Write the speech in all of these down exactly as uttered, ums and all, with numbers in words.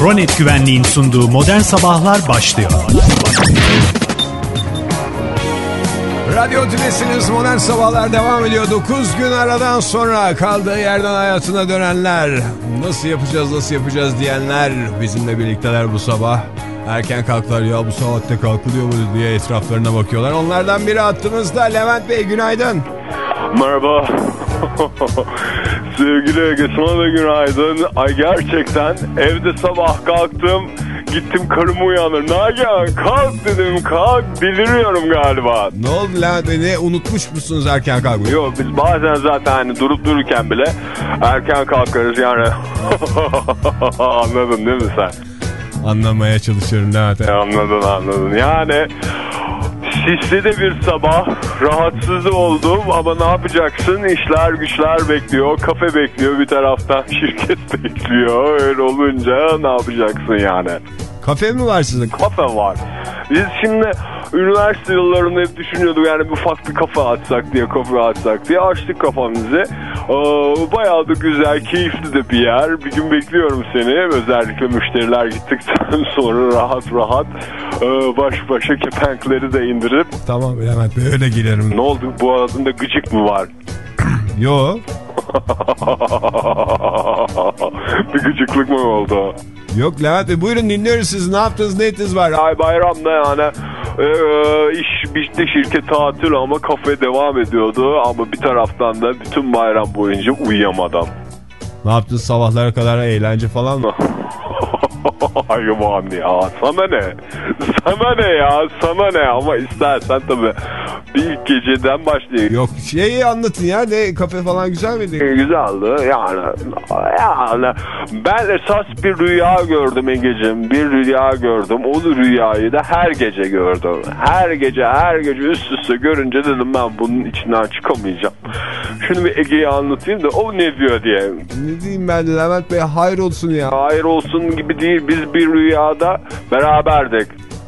Kronet Güvenliğin sunduğu Modern Sabahlar başlıyor. Radyo Tülesi'niz, Modern Sabahlar devam ediyor. dokuz gün aradan sonra kaldığı yerden hayatına dönenler, nasıl yapacağız nasıl yapacağız diyenler bizimle birlikteler bu sabah. Erken kalktılar, ya bu saatte kalkılıyor mu diye etraflarına bakıyorlar. Onlardan biri hattımızda. Levent Bey, günaydın. Merhaba. Sevgili Ege, sana da günaydın. Ay gerçekten evde sabah kalktım, gittim karımı uyanır. Nagihan kalk dedim, kalk, deliriyorum galiba. Ne oldu Levent Bey, ne unutmuş musunuz erken kalkmayı? Yok, biz bazen zaten hani durup dururken bile erken kalkarız yani. Anladın değil mi sen? Anlamaya çalışıyorum Levent Bey. Anladın anladın yani. Sisli de bir sabah, rahatsız oldum ama ne yapacaksın? İşler güçler bekliyor, kafe bekliyor bir taraftan, şirket bekliyor. Öyle olunca ne yapacaksın yani? Kafe mi var sizin? Kafe var. Biz şimdi üniversite yıllarında hep düşünüyorduk yani ufak bir kafe açsak diye, kafe açsak diye açtık kafamızı. Ee, bayağı da güzel, keyifli de bir yer. Bir gün bekliyorum seni. Özellikle müşteriler gittikten sonra rahat rahat e, baş başa kepenkleri de indirip. Tamam Levent Bey, öyle girerim. Ne oldu? Bu adında gıcık mı var? Yo. Bir gıcıklık mı oldu? Yok Levent Bey, buyurun dinliyoruz siz. Ne yaptınız, ne ettiniz var? Ay bayramda yani e, iş bitti, şirket tatil ama kafe devam ediyordu. Ama bir taraftan da bütün bayram boyunca uyuyamadım. Ne yaptınız, sabahlara kadar eğlence falan mı? Hayvan ya, sana ne? Sana ne ya, sana ne? Ama istersen tabii bir ilk geceden başlayayım. Yok, şeyi anlatın ya, ne kafe falan güzel miydi? Güzeldi yani. Yani ben esas bir rüya gördüm Ege'cim, bir rüya gördüm. O rüyayı da her gece gördüm. Her gece her gece üst üste görünce dedim ben bunun içinden çıkamayacağım. Şunu bir Ege'ye anlatayım da o ne diyor diye. Ne diyeyim ben de Levent Bey, hayır olsun ya. Hayır olsun gibi değil, biz bir rüyada beraberdik.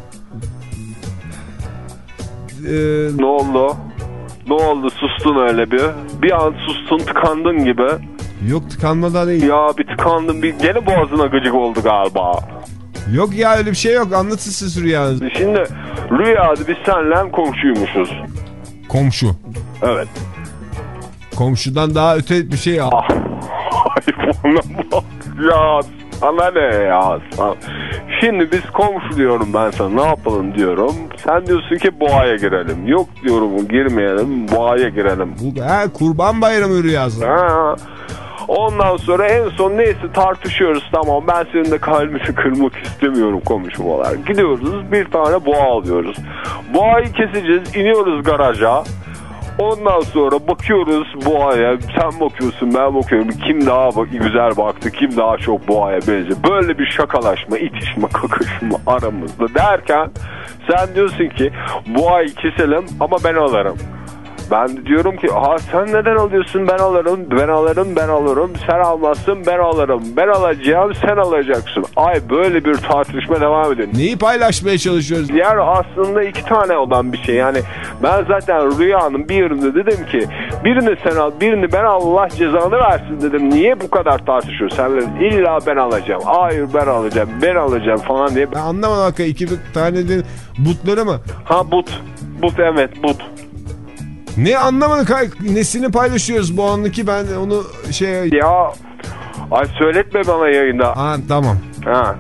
Ee, ne oldu? Ne oldu? Sustun öyle bir. Bir an sustun, tıkandın gibi. Yok, tıkanmadan değil. Ya bir tıkandın, bir gene boğazına gıcık oldu galiba. Yok ya, öyle bir şey yok. Anlatın siz rüyanızı. Şimdi rüyada biz seninle komşuymuşuz. Komşu. Evet. Komşudan daha öte bir şey. Ah. Ay bana bak ya. Sana ne ya? Şimdi biz komşu diyorum ben sana, ne yapalım diyorum. Sen diyorsun ki boğaya girelim. Yok diyorum, girmeyelim, boğaya girelim. Bu he, Kurban Bayramı rüyası. Ha. Ondan sonra en son neyse tartışıyoruz, tamam ben senin de kalbini kırmak istemiyorum komşum olarak. Gidiyoruz bir tane boğa alıyoruz. Boğayı keseceğiz, iniyoruz garaja. Ondan sonra bakıyoruz boğaya, sen bakıyorsun ben bakıyorum, kim daha bak güzel baktı, kim daha çok boğaya benziyor. Böyle bir şakalaşma, itişme, kakışma aramızda derken sen diyorsun ki boğayı keselim ama ben alırım. Ben de diyorum ki ha sen neden alıyorsun, ben alırım, ben alırım, ben alırım, sen almazsın, ben alırım, ben alacağım, sen alacaksın. Ay böyle bir tartışma devam ediyor. Neyi paylaşmaya çalışıyoruz? Diğer aslında iki tane olan bir şey yani. Ben zaten rüyanın bir yerinde dedim ki birini sen al, birini ben al, Allah cezanı versin dedim. Niye bu kadar tartışıyorsun? Sen dedim, illa ben alacağım, hayır ben alacağım, ben alacağım falan diye. Ben anlamadım hakikaten, iki tane de butları mı? Ha but, but evet but. Ne anlamadık, nesini paylaşıyoruz bu anlıki, ben onu şey... Ya ay söyletme bana yayında. Ha tamam. Ha.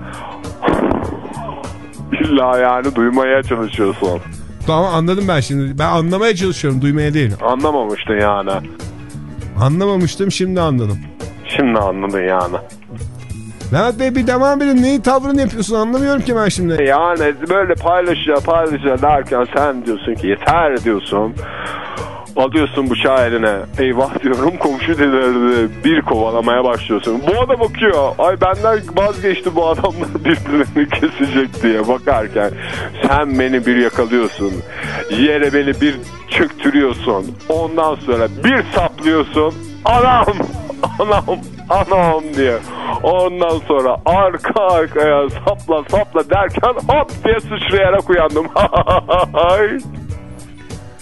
İlla yani duymaya çalışıyorsun. Tamam, anladım ben şimdi. Ben anlamaya çalışıyorum, duymaya değil. Anlamamıştın yani. Anlamamıştım, şimdi anladım. Şimdi anladın yani. Levent Bey bir devam edin, neyi tavrını yapıyorsun anlamıyorum ki ben şimdi. Yani böyle paylaşıyor paylaşıyor derken sen diyorsun ki yeter diyorsun. Alıyorsun bıçağı eline. Eyvah diyorum, komşu dedi, bir kovalamaya başlıyorsun. Bu adam bakıyor. Ay benden vazgeçti bu adamlar birbirlerini kesecek diye bakarken sen beni bir yakalıyorsun. Yere beni bir çöktürüyorsun. Ondan sonra bir saplıyorsun. Anam! Anam! Anam diye. Ondan sonra arka arkaya sapla sapla derken hop diye sıçrayarak uyandım.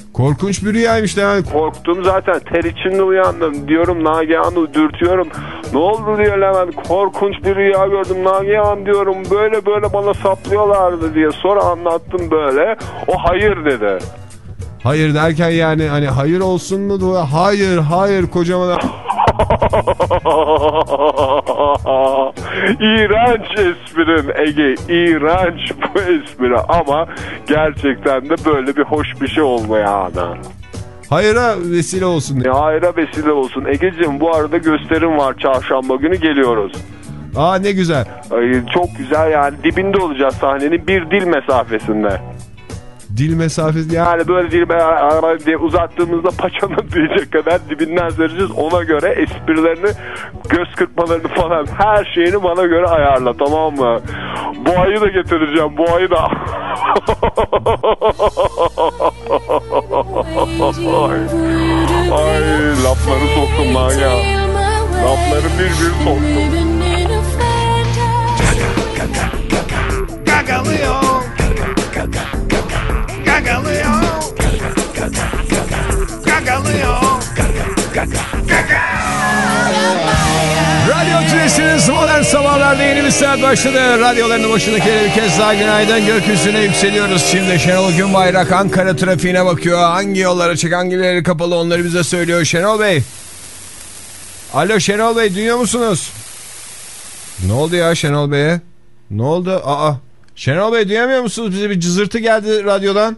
Korkunç bir rüyaymış yani. Korktum zaten, ter içinde uyandım. Diyorum Nagihan'ı dürtüyorum. Ne oldu diyor Levent. Korkunç bir rüya gördüm Nagihan diyorum. Böyle böyle bana saplıyorlardı diye. Sonra anlattım böyle. O hayır dedi. Hayır derken yani hani hayır olsun mu? Hayır hayır kocaman. İğrenç esprin Ege, iğrenç bu espri ama gerçekten de böyle bir hoş bir şey olmayana. Hayıra vesile olsun. Ya, hayıra vesile olsun. Egeciğim bu arada gösterim var, çarşamba günü geliyoruz. Aa ne güzel. Ay, çok güzel yani, dibinde olacağız sahnenin, bir dil mesafesinde. Dil mesafesi yani, yani böyle dil diye uzattığımızda paçanın diyecek kadar dibinden vereceğiz. Ona göre esprilerini, göz kırpmalarını falan her şeyini bana göre ayarla, tamam mı? Boğayı da getireceğim, boğayı da. ay, ay lafları soktum lan ya. Lafları bir bir soktum. Gagalıyor. Gagalıyor. Gagalıyor. Radyo Tülesi'niz Modern Sabahlar'da yeni bir saat başladı. Radyolarının başındakilere bir kez daha günaydın. Gökyüzüne yükseliyoruz. Şimdi Şenol Günbayrak Ankara trafiğine bakıyor. Hangi yollar açık, hangileri kapalı, onları bize söylüyor. Şenol Bey. Alo Şenol Bey, duyuyor musunuz? Ne oldu ya Şenol Bey'e? Ne oldu? Aa. Şenol Bey, duyamıyor musunuz? Bize bir cızırtı geldi radyodan.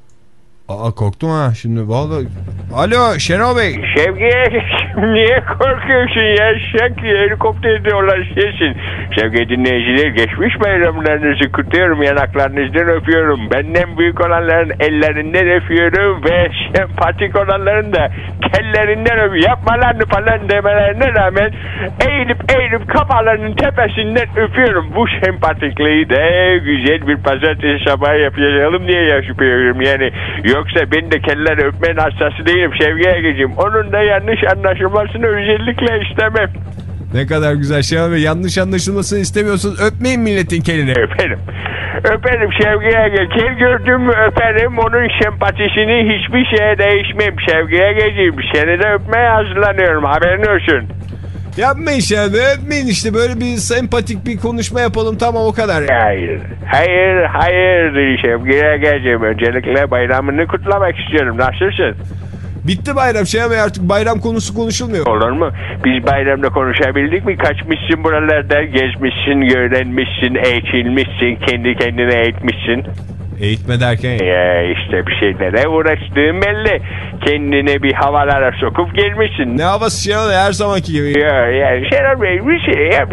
Aa, korktum ha şimdi vallahi. Alo Şenol Bey. Şevki, niye korkuyorsun ya? Şevki, helikopter diyorlar şeysin. Şevki dinleyiciler, geçmiş bayramlarınızı kutluyorum, yanaklarınızdan öpüyorum. Benden büyük olanların ellerinden öpüyorum ve sempatik olanların da kellerinden öpüyorum. Yapmalarını falan demelerine rağmen eğilip eğilip kafalarının tepesinden öpüyorum. Bu sempatikliği de güzel bir pazartesi sabahı yapalım diye yapıyorum yani. Yoksa ben de kelleri öpmenin hastası değilim Şevki'ye geçeyim. Onun da yanlış anlaşılmasını özellikle istemem. Ne kadar güzel Şenol Bey, yanlış anlaşılmasını istemiyorsunuz. Öpmeyin milletin kelini. Öperim. Öperim Şevki'ye geç. Kel gördüm mü öperim. Onun sempatisini hiçbir şeye değişmem. Şevki'ye geçeyim. Seni de öpmeye hazırlanıyorum. Haberin olsun. Yapmayın Şenol Bey, öpmeyin işte. Böyle bir sempatik bir konuşma yapalım, tamam o kadar. Hayır. Hayır. Hayır. Şevki'ye geçeyim. Öncelikle bayramını kutlamak istiyorum. Nasılsın? Bitti bayram Şenol Bey, artık bayram konusu konuşulmuyor. Olur mu? Biz bayramda konuşabildik mi? Kaçmışsın buralarda, gezmişsin, öğrenmişsin, eğitilmişsin, kendi kendine eğitmişsin. Eğitme derken? Ya işte bir şeylere uğraştığın belli. Kendine bir havalara sokup gelmişsin. Ne havası Şenol Bey, her zamanki gibi. Ya yani Şenol Bey bir şey ya.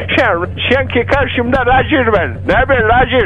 Sanki karşımda Roger var. Ne haber Roger?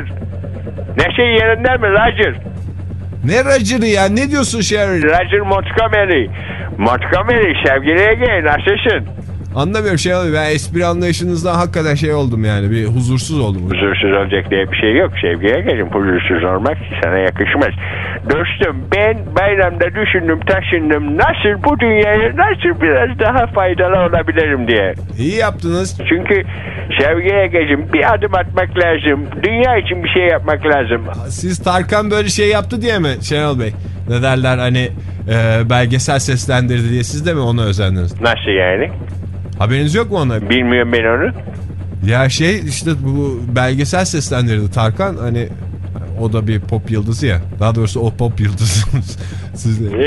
Ne şey yerinde mi Roger? Ne Roger'ı ya, ne diyorsun Şenol Bey? Roger Montgomery. Montgomery sevgili Ege, nasılsın? Anlamıyorum Şenol Bey, ben espri anlayışınızdan hakikaten şey oldum yani, bir huzursuz oldum. Huzursuz olacak diye bir şey yok sevgiye gelin, huzursuz olmak sana yakışmaz. Dostum, ben bayramda düşündüm taşındım, nasıl bu dünyaya nasıl biraz daha faydalı olabilirim diye. İyi yaptınız. Çünkü sevgiye gelin, bir adım atmak lazım, dünya için bir şey yapmak lazım. Siz Tarkan böyle şey yaptı diye mi Şenol Bey? Ne derler hani e, belgesel seslendirdi diye, siz de mi ona özendiniz? Nasıl yani? Haberiniz yok mu ona? Bilmiyorum ben onu. Ya şey işte, bu belgesel seslendirdi Tarkan, hani o da bir pop yıldızı ya. Daha doğrusu o pop yıldızı. Siz de.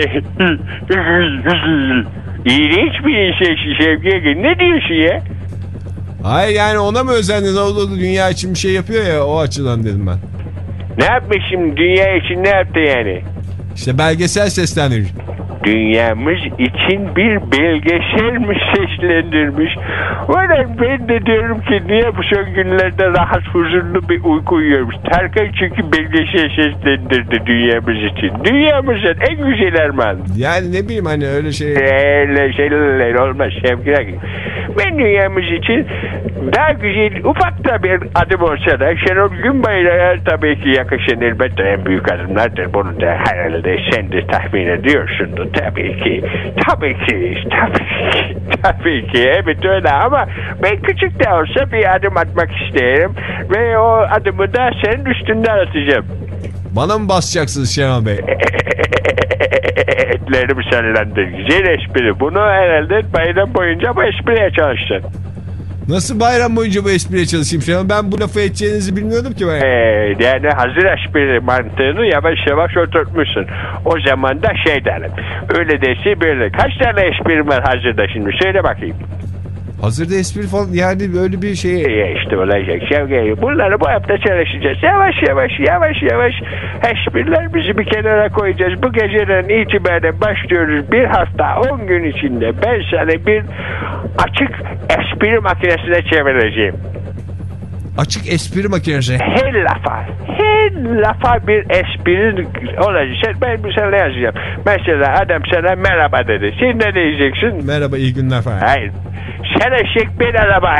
İğrenç bir şey Şevki'ye. Ne diyorsun ya? Hayır yani ona mı özendiniz? O da dünya için bir şey yapıyor ya, o açıdan dedim ben. Ne yapmış şimdi, dünya için ne yaptı yani? İşte belgesel seslendirmiş. Dünyamız için bir belgesel mi seslendirmiş? Valla ben de diyorum ki niye bu son günlerde rahat huzurlu bir uyku uyuyormuş. Tarkan çünkü belgesel seslendirdi dünyamız için. Dünyamızın en güzel armağan. Yani ne bileyim hani öyle şey. Öyle şeyler olmaz Şevki'ye. Ben dünyamız için daha güzel ufak da bir adım olsa da Şenol Günbayrak'a tabii ki yakışan elbette en büyük adımlardır. Bunu da herhalde sen de tahmin ediyorsundur. Tabii ki, tabii ki, tabii ki, tabii ki, evet öyle ama ben küçük de olsa bir adım atmak isterim ve o adımı da senin üstünden atacağım. Bana mı basacaksınız Şenol Bey? etlerini sallandı. Güzel espri. Bunu herhalde bayram boyunca bu espriye çalıştın. Nasıl bayram boyunca bu espriye çalışayım şu an? Ben bu lafı edeceğinizi bilmiyordum ki ben. Ee, yani hazır espri mantığını yavaş yavaş oturtmuşsun. O zaman da şey derim. Öyle dersi böyle. Kaç tane esprim var hazırda şimdi? Söyle bakayım. Hazırda espri falan yani böyle bir şey. Ya işte olacak. Şevket, bunları bu hafta çalışacağız. Yavaş yavaş yavaş yavaş esprilerimizi bir kenara koyacağız. Bu geceden itibaren başlıyoruz. Bir hafta on gün içinde ben sana bir açık espri makinesine çevireceğim. Açık espri makinesi. Her lafa, her lafa bir espri olacak. Ben bir sana yazacağım. Mesela adam sana merhaba dedi. Sen ne diyeceksin? Merhaba, iyi günler falan. Hayır. Sen eşek bir araba.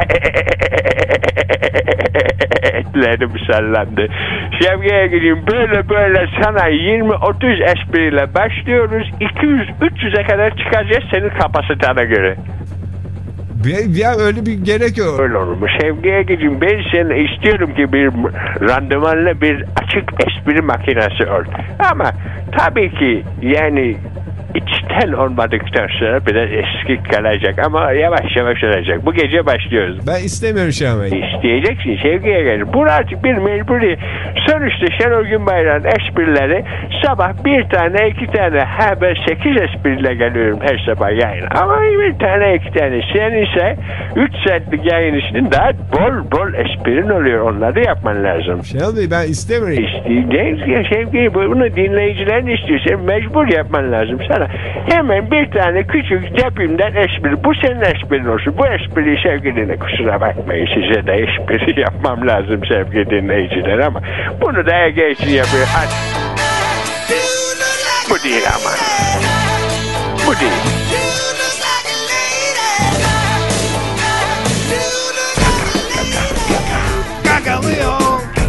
Etlerim sallandı. Şevki'ye gideyim. Böyle böyle sana yirmi otuz espriyle başlıyoruz. iki yüz üç yüze kadar çıkacağız senin kapasitene göre. Ya öyle bir gerek yok. Öyle olur mu? Şevki'ye gideyim. Ben seni istiyorum ki bir randımanla bir açık espri makinesi ol. Ama tabii ki yani içten olmadıktan sonra biraz eski kalacak ama yavaş yavaş olacak. Bu gece başlıyoruz. Ben istemiyorum Şenol Bey. İsteyeceksin, Şevki'ye gelir. Bu artık bir mecburi. Sonuçta Şenol Günbayrak'ın esprileri sabah bir tane iki tane ha ben sekiz espriyle geliyorum her sabah yayına. Ama bir tane iki tane. Sen ise üç saatlik yayın için daha bol bol esprin oluyor. Onları yapman lazım. Şenol Bey ben istemiyorum. İsteyeceksin Şevki. Bunu dinleyicilerin istiyor. Sen mecbur yapman lazım sana. Hemen bir tane küçük cebimden espri. Bu senin esprin olsun. Bu espriyi sevgili kusura bakmayın. Size de espri yapmam lazım sevgili dinleyiciler ama bunu da Ege için yapıyor. Hadi. Bu değil ama. Bu değil. Gagalıyor.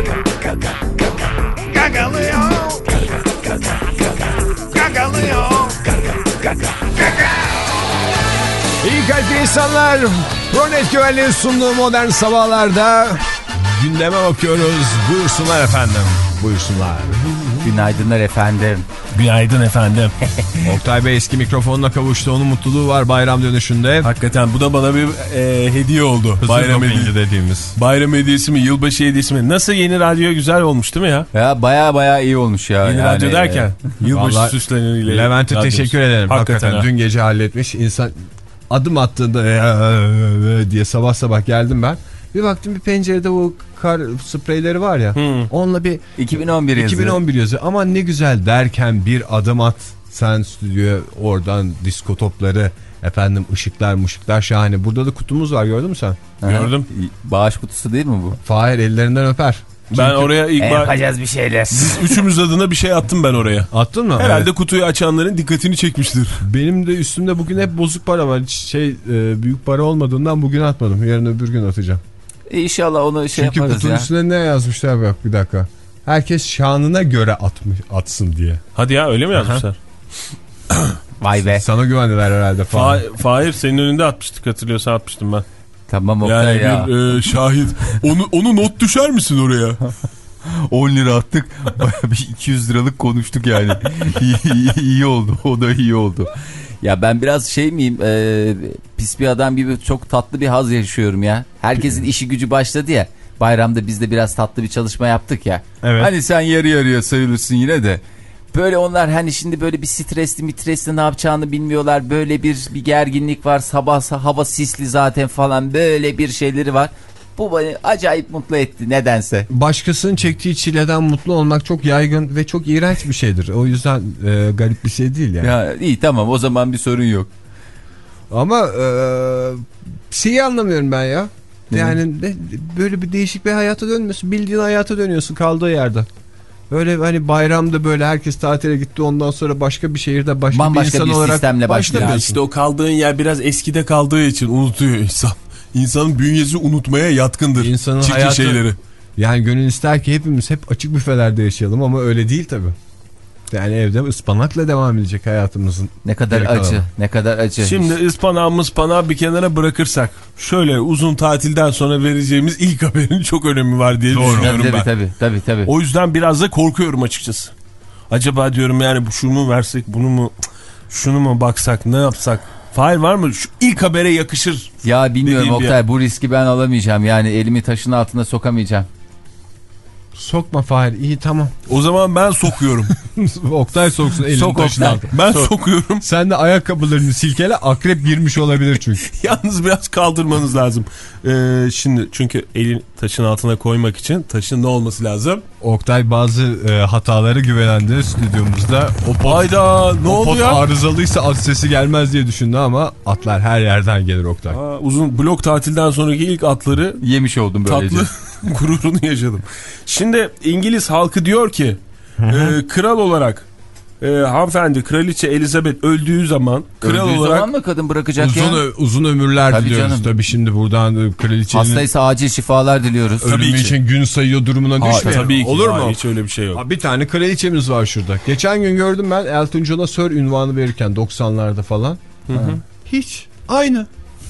Gagalıyor. Gagalıyor. İyi kalpli insanlar, Pronet Güvenliğin sunduğu Modern Sabahlar'da gündeme bakıyoruz. Buyursunlar efendim. Buyursunlar. Günaydınlar efendim. Günaydın efendim. Oktay Bey eski mikrofonuna kavuştu. Onun mutluluğu var bayram dönüşünde. Hakikaten bu da bana bir e, hediye oldu. Hızır bayram hediyesi dediğimiz. Bayram hediyesi mi, yılbaşı hediyesi mi? Nasıl, yeni radyo güzel olmuş değil mi ya? Ya baya baya iyi olmuş ya. Yeni yani, radyo derken e, yılbaşı süsleniyle. Levent'e radyosu. teşekkür ederim. Hakikaten, Hakikaten dün gece halletmiş. İnsan adım attığında diye sabah sabah geldim ben. Bir baktım bir pencerede o kar spreyleri var ya. Hmm. Onunla bir iki bin on bir yazıyor. iki bin on bir yazıyor. Aman ne güzel derken bir adım at. Sen stüdyoya, oradan disko topları, efendim ışıklar mışıklar şahane. Burada da kutumuz var, gördün mü sen? Aha. Gördüm. Bağış kutusu değil mi bu? Fahir ellerinden öper. Çünkü ben oraya ilk e, yapacağız bir şeyler. Biz üçümüz adına bir şey attım ben oraya. Attın mı? Herhalde evet. Kutuyu açanların dikkatini çekmiştir. Benim de üstümde bugün hep bozuk para var. Hiç şey e, büyük para olmadığından bugün atmadım. Yarın öbür gün atacağım. E, İnşallah onu şey Çünkü yaparız ya. Çünkü kutunun üstüne ne yazmışlar bak bir dakika. Herkes şanına göre atmış, atsın diye. Hadi ya, öyle mi yazmışlar? Vay be. Sana güvendiler herhalde falan. Fa Fahir senin önünde atmıştık, hatırlıyorsan atmıştım ben. Tamam Oktay yani ya. Yani bir e, şahit. Onu, onu not düşer misin oraya? on lira attık. Bir iki yüz liralık konuştuk yani. iyi, iyi, iyi oldu. O da iyi oldu. Ya ben biraz şey miyim? E, pis bir adam gibi çok tatlı bir haz yaşıyorum ya. Herkesin işi gücü başladı ya. Bayramda biz de biraz tatlı bir çalışma yaptık ya. Evet. Hani sen yarı yarıya sayılırsın yine de. Böyle onlar hani şimdi böyle bir stresli mitresli ne yapacağını bilmiyorlar. Böyle bir bir gerginlik var. Sabah hava sisli zaten falan, böyle bir şeyleri var. Bu beni acayip mutlu etti nedense. Başkasının çektiği çileden mutlu olmak çok yaygın ve çok iğrenç bir şeydir. O yüzden e, garip bir şey değil yani. Ya iyi, tamam, o zaman bir sorun yok. Ama e, şeyi anlamıyorum ben ya. Yani de, böyle bir değişik bir hayata dönmüyorsun. Bildiğin hayata dönüyorsun kaldığı yerde. Böyle hani bayramda böyle herkes tatile gitti, ondan sonra başka bir şehirde başka bambaşka bir insan bir olarak sistemle başlıyor. İşte o kaldığın yer biraz eskide kaldığı için unutuyor insan. İnsanın bünyesi unutmaya yatkındır. İnsanın çirkin hayatı, şeyleri. Yani gönül ister ki hepimiz hep açık büfelerde yaşayalım ama öyle değil tabii. Yani evde ıspanakla devam edecek hayatımızın. Ne kadar acı, alalım. Ne kadar acı. Şimdi ıspanağı mıspanağı bir kenara bırakırsak, şöyle uzun tatilden sonra vereceğimiz ilk haberin çok önemi var diye Doğru. düşünüyorum tabii, ben. Tabii, tabii, tabii. O yüzden biraz da korkuyorum açıkçası. Acaba diyorum yani bu şunu mu versek, bunu mu? şunu mu baksak, ne yapsak? Fahir var mı? Şu ilk habere yakışır. Ya bilmiyorum Oktay, ya. bu riski ben alamayacağım. Yani elimi taşın altına sokamayacağım. Sokma Fahir, iyi tamam. O zaman ben sokuyorum. Oktay soksun elini Sok taşın Oktay. altına. Ben Sok. sokuyorum. Sen de ayakkabılarını silkele, akrep girmiş olabilir çünkü. Yalnız biraz kaldırmanız lazım. Ee, şimdi çünkü elin taşın altına koymak için taşın ne olması lazım? Oktay bazı e, hataları güvenendi stüdyomuzda. O pot, Hayda, ne o oldu pot ya? arızalıysa at sesi gelmez diye düşündü ama atlar her yerden gelir Oktay. Aa, uzun blok tatilden sonraki ilk atları Yemiş oldum böylece. tatlı gururunu yaşadım. Şimdi İngiliz halkı diyor ki e, kral olarak e, hanımefendi kraliçe Elizabeth öldüğü zaman kral Öldüğü olarak zaman mı kadın bırakacak Uzun, ya? ö- uzun ömürler Tabii diliyoruz. canım. Tabii şimdi buradan kraliçenin Hastaysa acil şifalar diliyoruz. ölümü Tabii ki. için gün sayıyor durumuna Aa, düşmeyelim. tabii ki. Olur Hayır, mu? hiç öyle bir şey yok. Abi bir tane kraliçemiz var şurada. Geçen gün gördüm ben Elton John'a Sir ünvanı verirken doksanlarda falan. Hı hı. Hiç. Aynı.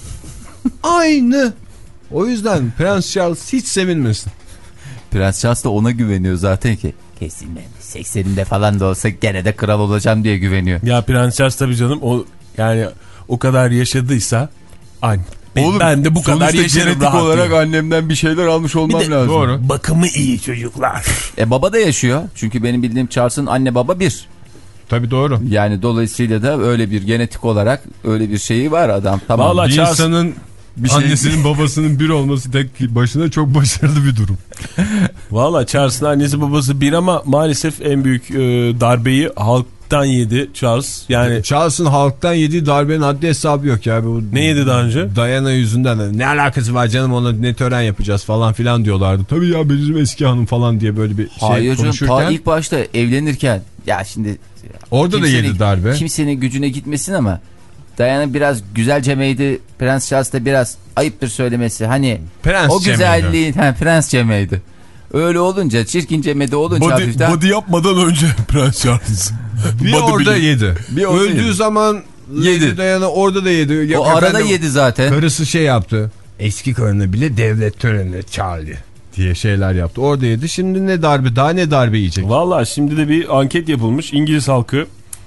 Aynı. O yüzden Prens Charles hiç sevinmesin. Prens Charles da ona güveniyor zaten ki. Kesin ben sekseninde falan da olsa gene de kral olacağım diye güveniyor. Ya Prens Charles tabii canım, o yani o kadar yaşadıysa aynı. Oğlum, ben de bu kadar sonuçta yaşarım genetik rahat olarak diyor. annemden bir şeyler almış olmam Bir de- lazım. Doğru. Bakımı iyi çocuklar. E baba da yaşıyor. Çünkü benim bildiğim Charles'ın anne baba bir. Tabii doğru. Yani dolayısıyla da öyle bir genetik olarak öyle bir şeyi var adam. Tamam. Vallahi Bir Charles- insanın Bir şey- annesinin babasının bir olması tek başına çok başarılı bir durum. Valla Charles'ın annesi babası bir ama maalesef en büyük e, darbeyi halktan yedi Charles. Yani Charles'ın halktan yediği darbenin haddi hesabı yok ya. Bu ne yedi daha önce? Diana yüzünden ne alakası var canım, ona ne tören yapacağız falan filan diyorlardı. Tabii ya bizim eski hanım falan diye böyle bir şey Hayır canım, konuşurken. ta ilk başta evlenirken ya şimdi Orada da kimsenin- yedi darbe. Kimsenin gücüne gitmesin ama Diana biraz güzelcemeydi. Prens Charles da biraz ayıptır söylemesi. Hani Prens o güzelliğin he, prenscemeydi. Öyle olunca çirkincemede olunca Body, hafiften. body yapmadan önce Prens Charles. Bir Body orada bilin. yedi. Bir orada Öldüğü yedi. zaman Yedi. Diana orada da yedi. Ya O arada efendim, yedi zaten. Karısı şey yaptı. Eski karını bile devlet törenine çağırdı diye şeyler yaptı. Orada yedi. Şimdi ne darbe, daha ne darbe yiyecek? Valla şimdi de bir anket yapılmış. İngiliz halkı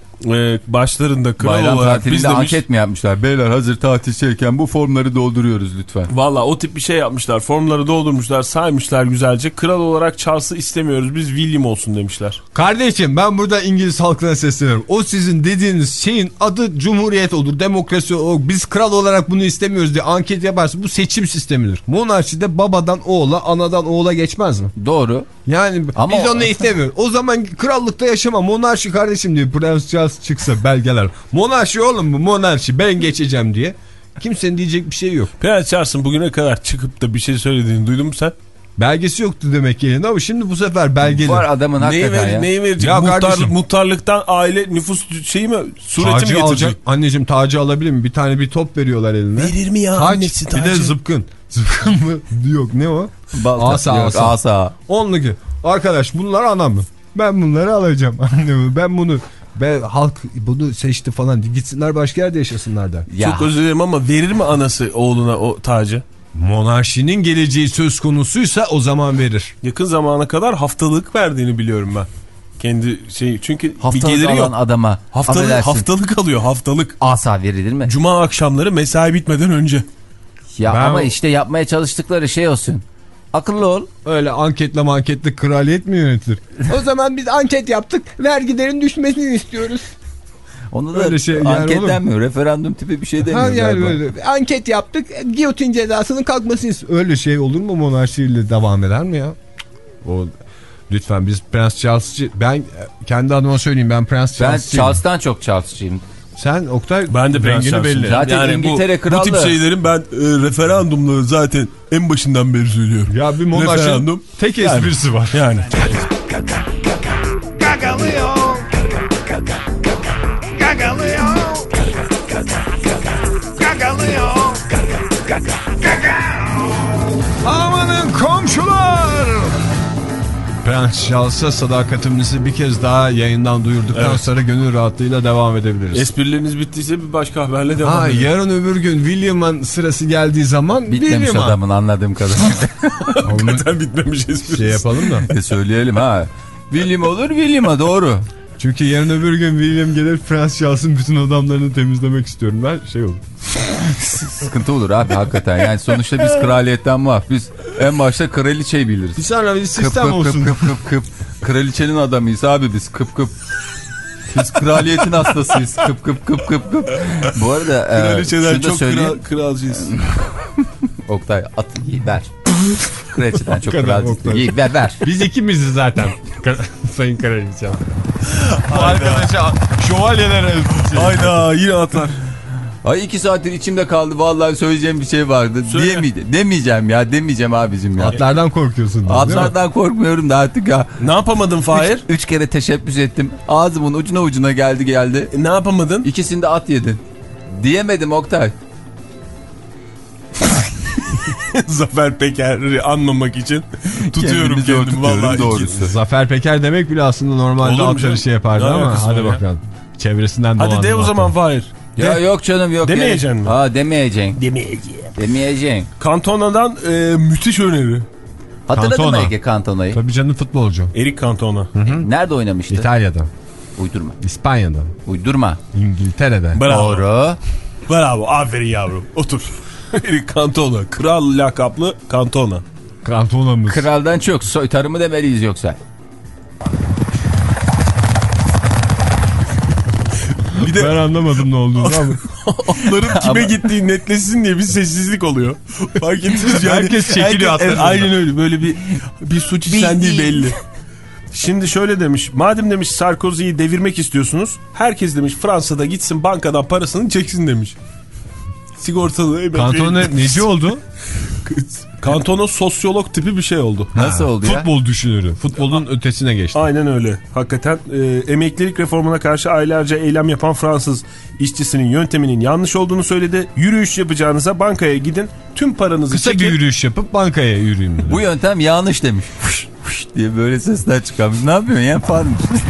e, başlarında kral Bayram olarak biz tatilinde demiş. anket mi yapmışlar? Beyler hazır tatil şeyken bu formları dolduruyoruz lütfen. Valla o tip bir şey yapmışlar. Formları doldurmuşlar, saymışlar güzelce. Kral olarak Charles'ı istemiyoruz, biz William olsun demişler. Kardeşim ben burada İngiliz halkına sesleniyorum. O sizin dediğiniz şeyin adı cumhuriyet olur, demokrasi olur. Biz kral olarak bunu istemiyoruz diye anket yaparsın. Bu seçim sistemidir. Monarşide babadan oğula, anadan oğula geçmez mi? Doğru. Yani Ama biz o- onu istemiyoruz. O zaman krallıkta yaşama, monarşi kardeşim diye Prens Charles çıksa belgeler. Monarşi oğlum bu, monarşi, ben geçeceğim diye. Kimsenin diyecek bir şey yok. Prens Charles'ın bugüne kadar çıkıp da bir şey söylediğini duydun mu sen? Belgesi yoktu demek yerine ama şimdi bu sefer belgeli. Var adamın Neyi, hakikaten ver, ya. neyi verecek? Ya Muhtar, kardeşim. muhtarlıktan aile nüfus şeyi mi? Sureti mi Tacı getirecek? alacak. Anneciğim tacı alabilir mi? Bir tane bir top veriyorlar eline. Verir mi ya Taç, annesi bir tacı? de zıpkın. Zıpkın mı? Yok ne o? Balta- Asa, yok, asa. asa. Onlu ki. Arkadaş bunlar anam mı? Ben bunları alacağım. Anne ben bunu. Ben halk bunu seçti falan. Gitsinler başka yerde yaşasınlar der. Ya. Çok özür dilerim ama verir mi anası oğluna o tacı? Monarşinin geleceği söz konusuysa o zaman verir. Yakın zamana kadar haftalık verdiğini biliyorum ben. Kendi şey, çünkü Haftalık bir geliri alan yok. adama. Haftalık, affedersin, haftalık alıyor haftalık. asa verilir mi? Cuma akşamları mesai bitmeden önce. Ya Ben ama o- işte yapmaya çalıştıkları şey olsun. Akıllı ol. Öyle anketle manketle kraliyet mi yönetilir? O zaman biz anket yaptık. Vergilerin düşmesini istiyoruz. Onu da Öyle şey yani anketlenmiyor. Referandum tipi bir şey demiyor Ha yani galiba. böyle anket yaptık. Giyotin cezasının kalkmasını istiyoruz. Öyle şey olur mu, monarşiyle devam eder mi ya? O lütfen biz Prens Charles'cı, ben kendi adıma söyleyeyim, ben Prens Ben Charles'cıyım. Charles'tan çok Charles'cıyım. Sen Oktay Ben de Prens rengini Charles'ım. belli. Zaten Yani İngiltere bu, bu krallığı. tip şeylerin ben e, referandumla zaten en başından beri söylüyorum. Ya bir monarşinin Referandum. tek Yani. esprisi var. Yani. Gagalıyor. Gagalıyor. Gagalıyor. Amanın komşular! Prens Charles'a sadakatimizi bir kez daha yayından duyurduktan Evet. sonra gönül rahatlığıyla devam edebiliriz. Esprileriniz bittiyse bir başka haberle devam Ha, edelim. yarın öbür gün William'ın sırası geldiği zaman Bitmemiş William'a adamın anladığım kadarıyla. Hakikaten bitmemiş esprisi. şey yapalım da. E söyleyelim ha. William olur William'a doğru. Çünkü yarın öbür gün William gelir Prens Charles'ın bütün adamlarını temizlemek istiyorum ben şey olur. Sıkıntı olur abi hakikaten. Yani sonuçta biz kraliyetten muaf. Biz en başta kraliçeyi biliriz. Bir sonra bir sistem kıp, kıp, olsun. Kıp kıp kıp kıp. Kraliçenin adamıyız abi biz kıp kıp. Biz kraliyetin hastasıyız. Kıp kıp kıp kıp kıp. Bu arada kraliçeden e, çok kral, kralcıyız. Oktay at iyi ver. Kraliçeden çok Kadar kralcıyız. Oktay. İyi ver ver. Biz ikimiziz zaten. Sayın Kraliçe. Bu arkadaşa şövalyeler elbise. Hayda yine atlar. Ay iki saattir içimde kaldı. Vallahi söyleyeceğim bir şey vardı. Söyle. Diyemeyeceğim. Demeyeceğim ya. Demeyeceğim abicim ya. Atlardan korkuyorsun. Atlardan korkmuyorum da artık ya. Ne yapamadın Fahir? Üç, üç kere teşebbüs ettim. Ağzımın ucuna ucuna geldi geldi. E, ne yapamadın? İkisinde at yedin. Diyemedim Oktay. Zafer Peker'i anmamak için tutuyorum Kendimi zor kendimi tutuyorum, vallahi. doğrusu. Zafer Peker demek bile aslında normalde Olur mu atları şey yapardı Ne ama alakası var hadi ya? bakalım. Çevresinden Hadi dolandı de o atlar. zaman Fahir. Ya De. yok canım yok. Demeyeceksin yani. mi? Ha demeyeceksin. Demeyeceğim. Demeyeceksin. Cantona'dan e, müthiş öneri. Hatırladın mı Cantona. Ege Cantona'yı? Tabii canım futbolcu. Eric Cantona. Nerede oynamıştı? İtalya'da, Uydurma. İspanya'da, Uydurma. İngiltere'de. Bravo. Doğru. Bravo. Aferin yavrum. Otur. Eric Cantona. Kral lakaplı Cantona. Kantonamız. Kraldan çok soytarımı demeliyiz yoksa. Bir de Ben anlamadım ne olduğunu ama. atların kime gittiği netleşsin diye bir sessizlik oluyor. Fark ettiniz yani. Herkes çekiliyor Herkes- atların. Aynen öyle. Böyle bir bir suç işlendiği belli. Şimdi şöyle demiş. Madem demiş Sarkozy'yi devirmek istiyorsunuz. Herkes demiş Fransa'da gitsin bankadan parasını çeksin demiş. Sigortalı. Kantona neci oldu? Kantona sosyolog tipi bir şey oldu. Nasıl oldu ya? Futbol düşünürü. Futbolun ötesine geçti. Aynen öyle. Hakikaten e, emeklilik reformuna karşı aylarca eylem yapan Fransız işçisinin yönteminin yanlış olduğunu söyledi. Yürüyüş yapacağınıza bankaya gidin. Tüm paranızı Kısa çekin. bir yürüyüş yapıp bankaya yürüyeyim dedi. Bu yöntem yanlış demiş. Fış, fış diye böyle sesler çıkarmış. Ne yapıyorsun ya falan.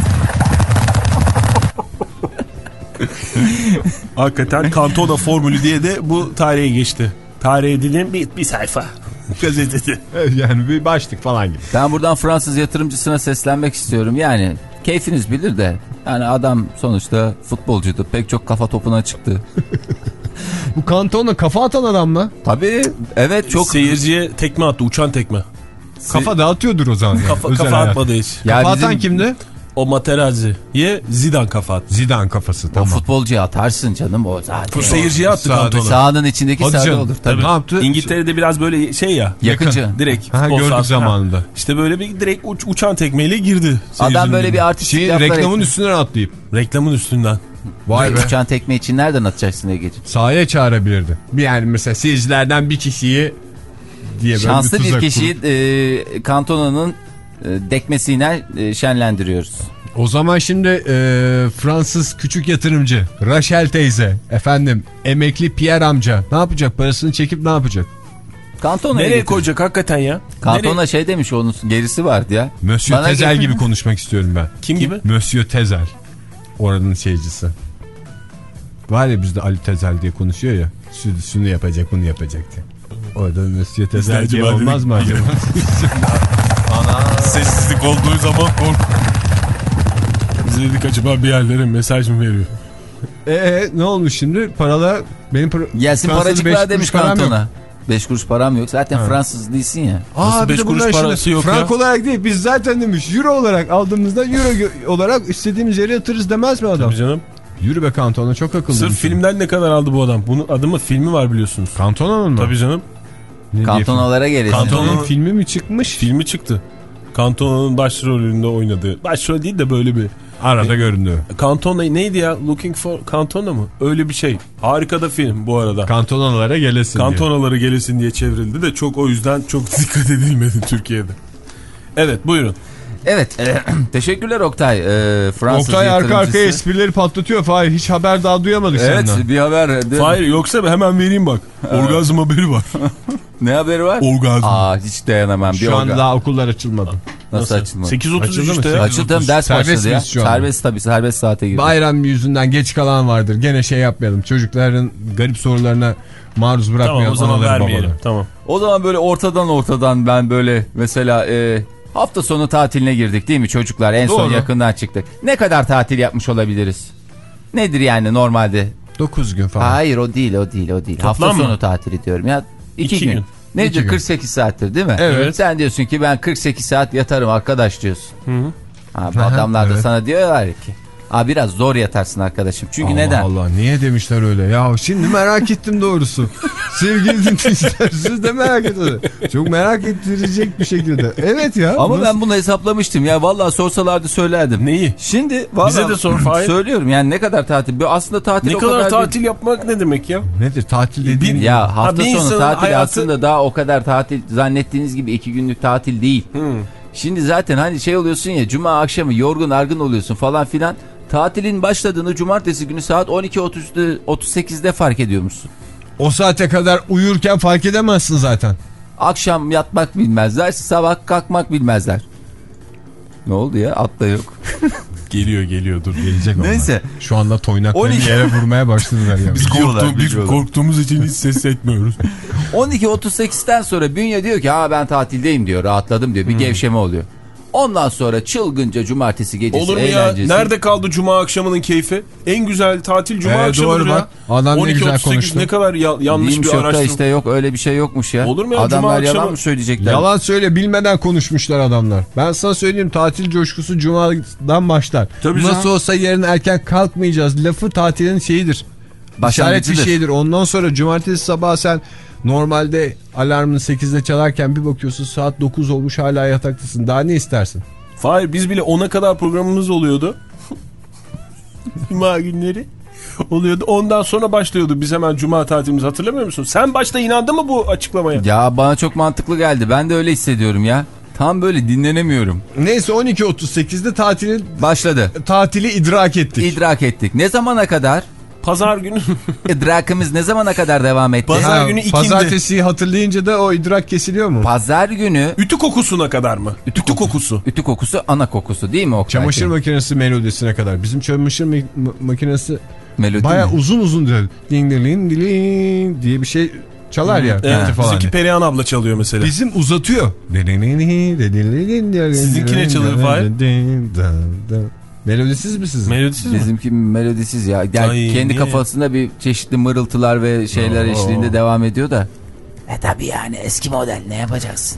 Hakikaten Cantona formülü diye de bu tarihe geçti. Tarihe dedim bir, bir sayfa. Gazetede. Yani bir başlık falan gibi. Ben buradan Fransız yatırımcısına seslenmek istiyorum. Yani keyfiniz bilir de. Yani adam sonuçta futbolcuydu. Pek çok kafa topuna çıktı. Bu Kantona kafa atan adam mı? Tabii. Evet çok. Seyirciye tekme attı. Uçan tekme. Kafa dağıtıyordur o zaman. Kafa, Özel kafa hayat. atmadı hiç. Ya Kafa bizim- atan kimdi? O Materazzi'ye Zidane kafa attı. Zidane kafası O tamam. futbolcuya atarsın canım o zaten. Bu seyirciye attı Sağda- Cantona. Sahanın içindeki Hadi sahada canım. olur. Tabii. Ne yaptı? İngiltere'de biraz böyle şey ya. Yakıcı. Direkt. Ha, futbol gördük sahasına. zamanında. İşte böyle bir direkt uç, uçan tekmeyle girdi. Adam seyircinin böyle önüne. bir artistik Şeyin, laflar reklamın etmiş. üstünden atlayıp. Reklamın üstünden. Vay be. Uçan tekme için nereden atacaksın Ege'ciğim? Sahaya çağırabilirdi. Yani mesela seyircilerden bir kişiyi diye böyle Şanslı bir tuzak kişiyi kurup- e, Cantona'nın e, dekmesiyle e, şenlendiriyoruz. O zaman şimdi e, Fransız küçük yatırımcı Rachel teyze, efendim emekli Pierre amca ne yapacak? Parasını çekip ne yapacak? Cantona'ya Nereye getir. koyacak hakikaten ya? Cantona Nereye? şey demiş onun gerisi vardı ya. Monsieur Bana Tezel getir. gibi konuşmak istiyorum ben. Kim gibi? Monsieur Tezel. Oranın şeycisi. Var ya bizde Ali Tezel diye konuşuyor ya. Şunu, şunu yapacak bunu yapacak diye. Orada Monsieur Tezel diye acaba olmaz dedik- mı acaba? Sessizlik olduğu zaman kork. Biz dedik acaba bir yerlere mesaj mı veriyor? Eee ne olmuş şimdi? Paralar benim para... Gelsin Fransa'da paracık beş ver demiş kuruş param yok. Cantona. beş kuruş param yok. Zaten Ha. Fransız değilsin ya. Aa, Nasıl bir beş de kuruş bunlar şimdi parası yok ya? frank olarak değil biz zaten demiş euro olarak aldığımızda euro gö- olarak istediğimiz yere yatırırız demez mi adam? Tabii canım. Yürü be Kantona çok akıllı. Sırf filmden ne kadar aldı bu adam? Bunun adı mı filmi var biliyorsunuz. Kantona'nın mı? Tabii canım. Ne diye Kantonalara gelesin. Kanton- film? Kantona'nın filmi mi çıkmış? Filmi çıktı. Cantona'nın başrolünde oynadığı. Başrol değil de böyle bir. Arada göründü. Cantona neydi ya? Looking for Cantona mı? Öyle bir şey. Harika da film bu arada. Kantonalara gelesin diye. Kantonaları gelesin diye çevrildi de çok o yüzden çok dikkat edilmedi Türkiye'de. Evet buyurun. Evet. e, teşekkürler Oktay. E, Fransız Oktay arka arkaya yatırımcısı. esprileri patlatıyor. Fahir hiç haber daha duyamadık Evet senden. bir haber. değil mi? Hayır yoksa hemen vereyim bak. Orgazm haberi var. Ne haberi var? Orgazm. Aa hiç dayanamam. Bir Şu an orga- daha okullar açılmadı. Nasıl açılmadı? sekiz otuz Açıldı mı? işte ya. Açıldım ders Serbest başladı ya. miyiz şu anda? Serbest tabii serbest saate girdi. Bayram yüzünden geç kalan vardır. Gene şey yapmayalım. Çocukların garip sorularına maruz Tamam bırakmayalım. o zaman anaları, vermeyelim. babaları. Tamam. O zaman böyle ortadan ortadan ben böyle mesela e, Hafta sonu tatiline girdik değil mi çocuklar? En Doğru. son yakından çıktık. Ne kadar tatil yapmış olabiliriz? Nedir yani normalde? dokuz gün falan. Hayır o değil o değil o değil. Toplam Hafta mı? sonu tatili diyorum ya. iki, İki gün. gün. Nedir? İki gün. kırk sekiz saattir değil mi? Evet. Sen diyorsun ki ben kırk sekiz saat yatarım arkadaş diyorsun. Hı -hı. Ha, bu adamlar da evet. sana diyorlar ki. Aa, biraz zor yatarsın arkadaşım. Çünkü Allah neden? Allah niye demişler öyle? Ya şimdi merak ettim doğrusu. Sevgili dinleyiciler siz de merak ettiniz. Çok merak ettirecek bir şekilde. Evet ya. Ama nasıl? ben bunu hesaplamıştım ya. Vallahi sorsalardı söylerdim. Neyi? Şimdi vallahi Bize de sor Fahir. Söylüyorum yani ne kadar tatil. Aslında tatil Ne o kadar kadar tatil değil. yapmak ne demek ya? Nedir tatil dediğin? Ya hafta bir sonu insanın tatil hayatı- aslında daha o kadar tatil zannettiğiniz gibi iki günlük tatil değil. Hmm. Şimdi zaten hani şey oluyorsun ya cuma akşamı yorgun argın oluyorsun falan filan. Tatilin başladığını cumartesi günü saat on iki otuz sekizde fark ediyormuşsun. O saate kadar uyurken fark edemezsin zaten. Akşam yatmak bilmezler, sabah kalkmak bilmezler. Ne oldu ya? At da yok. Geliyor geliyor dur. Gelecek onlar. Neyse. Şu anda toynakları on iki yere vurmaya başladılar ya. Biz, Biliyorlar, korktuğum, biz biliyorlar. korktuğumuz için hiç ses etmiyoruz. on iki otuz sekizden sonra bünye diyor ki ha ben tatildeyim diyor, rahatladım diyor. Bir hmm. gevşeme oluyor. Ondan sonra çılgınca cumartesi gecesi Olur mu ya? eğlencesi. Nerede kaldı cuma akşamının keyfi? En güzel tatil cuma Ee, akşamıdır doğru ya. bak. Adam ne güzel konuştu. Ne kadar ya, yanlış Değilmiş bir yok da araştırma. işte yok öyle bir şey yokmuş ya. Olur mu ya? Adamlar Cuma yalan akşamı- mı söyleyecekler? Yalan söyle bilmeden konuşmuşlar adamlar. Ben sana söyleyeyim tatil coşkusu cumadan başlar. Tabii Nasıl canım. olsa yarın erken kalkmayacağız. Lafı tatilin şeyidir. İşaret bir Başlangıcıdır. şeydir. Ondan sonra cumartesi sabah sen normalde alarmın sekizde çalarken bir bakıyorsun saat dokuz olmuş hala yataktasın. Daha ne istersin? Hayır biz bile ona kadar programımız oluyordu. Cuma günleri oluyordu. Ondan sonra başlıyordu. Biz hemen cuma tatilimizi hatırlamıyor musun? Sen başta inandın mı bu açıklamaya? Ya bana çok mantıklı geldi. Ben de öyle hissediyorum ya. Tam böyle dinlenemiyorum. Neyse on iki otuz sekizde tatilin Başladı. tatili idrak ettik. İdrak ettik. Ne zamana kadar? Pazar günü. İdrakımız ne zamana kadar devam etti? Pazar Ha, günü ikindi. Pazartesiyi hatırlayınca da o idrak kesiliyor mu? Pazar günü Ütü kokusuna kadar mı? Ütü, Ütü kokusu. ütü kokusu ana kokusu değil mi o? Çamaşır makinesi melodisine kadar. Bizim çamaşır ma- makinesi melodi baya mi? uzun uzun diyor. Ding ding ding diye bir şey çalar ya. Evet, Falan. bizimki Perihan abla çalıyor mesela. Bizim uzatıyor. Sizinki ne çalıyor Fahir? Melodisiz mi sizin? Melodisiz mi? Bizimki melodisiz ya. Yani Ay, kendi niye? kafasında bir çeşitli mırıltılar ve şeyler Oo. eşliğinde devam ediyor da. E tabi yani eski model ne yapacaksın?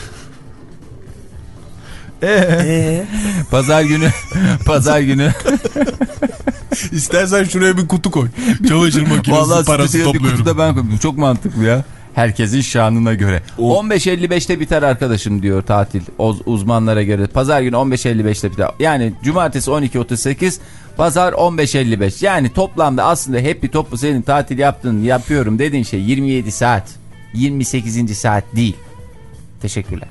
Ee? Pazar günü pazar günü İstersen şuraya bir kutu koy. Çamaşır makinesi vallahi parası stüdyoya bir topluyorum. kutuda ben koydum. Çok mantıklı ya. Herkesin şanına göre. on beş elli beşte biter arkadaşım diyor tatil. O, uzmanlara göre. Pazar günü on beş elli beşte biter. Yani cumartesi on iki otuz sekiz, pazar on beş elli beş. Yani toplamda aslında hep bir toplu senin tatil yaptığın, yapıyorum dediğin şey yirmi yedi saat. yirmi sekizinci saat değil. Teşekkürler.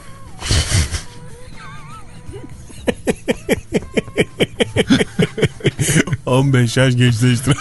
on beş yaş gençleştiren.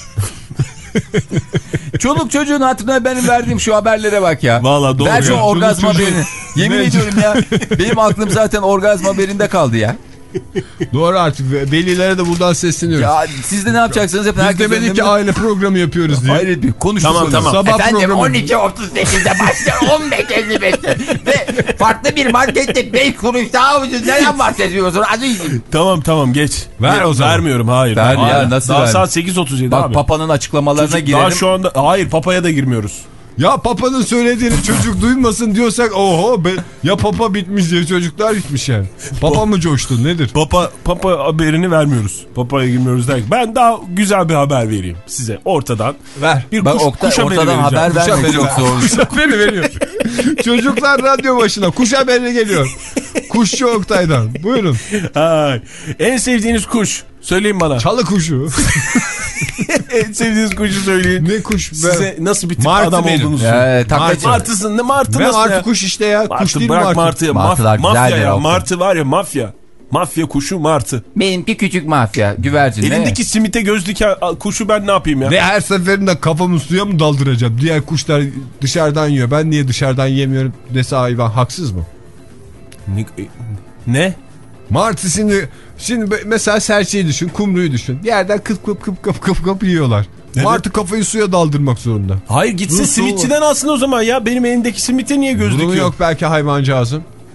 Çoluk çocuğun hatırına benim verdiğim şu haberlere bak ya. Vallahi doğru Ver şu ya. orgazm Çoluk çocuğun- haberini. Yemin Ne? ediyorum ya. Benim aklım zaten orgazm haberinde kaldı ya. Doğru artık. Velilere de buradan sesleniyoruz. Ya siz de ne yapacaksınız? Yapın. Biz Herkes demedik önünde ki mi? aile programı yapıyoruz diye. Hayır bir konuştuk. Tamam, tamam. Sabah Efendim programı. on iki otuz sekizde başlıyor on beş elli beşte ve farklı bir markette beş kuruş daha ucuz neden bahsediyorsun azizim? Tamam tamam geç. Ver o zaman. Vermiyorum hayır. Ver hayır. ya, nasıl Daha ver? saat sekiz otuz yedi Bak abi. Papa'nın açıklamalarına Çocuk girelim. daha şu anda hayır Papa'ya da girmiyoruz. Ya Papa'nın söylediğini çocuk duymasın diyorsak oho be, ya Papa bitmiş diye çocuklar bitmiş yani. Papa mı coştu nedir? Papa Papa haberini vermiyoruz. Papa'ya girmiyoruz derken ben daha güzel bir haber vereyim size ortadan. Ver. Bir Bak kuş, Oktay, kuş haberi ortadan vereceğim. haber Kuş vermek haberi çok ver. zor. Kuş haberi veriyor. Çocuklar radyo başına kuş haberi geliyor. Kuşçu Oktay'dan. Buyurun. Ay. En sevdiğiniz kuş. Söyleyin bana. Çalı kuşu. En sevdiğiniz kuşu söyleyin. Ne kuş? Size nasıl bir tip Martı adam benim. olduğunuzu. Ee, taklacı. Martısın ne martı Ben nasıl artı ya? kuş işte ya. Martı, kuş değil bırak martı. martıyı. Martılar Maf, mafya güzeldir ya. Oktay. Martı var ya mafya. Mafya kuşu martı. Benimki küçük mafya güvercin. Elindeki simite göz diken kuşu ben ne yapayım ya? Ve her seferinde kafamı suya mı daldıracağım? Diğer kuşlar dışarıdan yiyor. Ben niye dışarıdan yemiyorum dese hayvan haksız mı? Ne? ne? Martı şimdi, şimdi mesela serçeyi düşün, kumruyu düşün. Bir yerden kıp kıp kıp kıp kıp kıp yiyorlar. Evet. Martı kafayı suya daldırmak zorunda. Hayır gitsin Nasıl simitçiden alsın o zaman ya. Benim elimdeki simite niye göz Durumu dikiyor? yok belki hayvancağızın.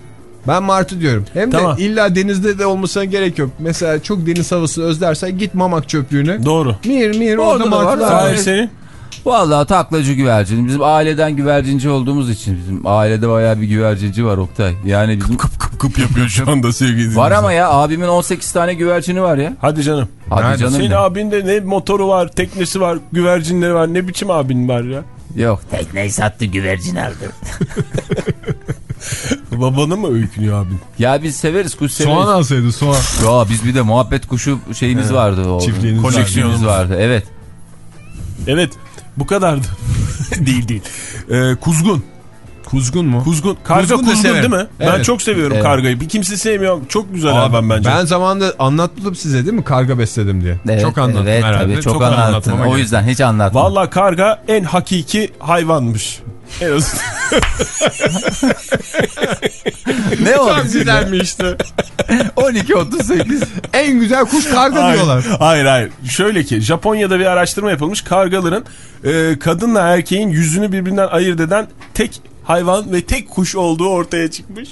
Ben martı diyorum. Hem Tamam. de illa denizde de olmasına gerek yok. Mesela çok deniz havası özlersen git Mamak çöplüğüne. Doğru. Mir mir orada, Orada da var. martılar var. Hayır senin. Vallahi taklacı güvercin. Bizim aileden güvercinci olduğumuz için bizim ailede bayağı bir güvercinci var Oktay. Yani bizim Kıp kıp kıp yapıyor şu anda sevgili var ama ya abimin on sekiz tane güvercini var ya. Hadi canım. Hadi Nerede? canım. Senin Ne? abinde ne motoru var, teknesi var, güvercinleri var. Ne biçim abin var ya? Yok. Tekneyi sattı, güvercin aldı. Babanı mı öykünüyor abin? Ya biz severiz, kuş severiz. Soğan alsaydı soğan. Ya biz bir de muhabbet kuşu şeyimiz vardı. O, Çiftliğiniz koleksiyonumuz vardı. Evet. Evet. Bu kadardı. değil değil. Ee, kuzgun. Kuzgun mu? Kuzgun. Karga Kuzgun da kuzgun severim. değil mi? Ben Evet. çok seviyorum Evet. kargayı. Bir kimse sevmiyor. Çok güzel Abi, hayvan bence. Ben zamanında anlattım size değil mi? Karga besledim diye. Evet, çok anlattım evet, herhalde. tabii, çok, çok anlattın. anlatmama O gerek. yüzden hiç anlatma. Vallahi karga en hakiki hayvanmış. En azından. Ne o? Çok güzelmiş işte. on iki otuz sekiz. En güzel kuş karga hayır, diyorlar. hayır hayır. Şöyle ki Japonya'da bir araştırma yapılmış. Kargaların e, kadınla erkeğin yüzünü birbirinden ayırt eden tek hayvan ve tek kuş olduğu ortaya çıkmış.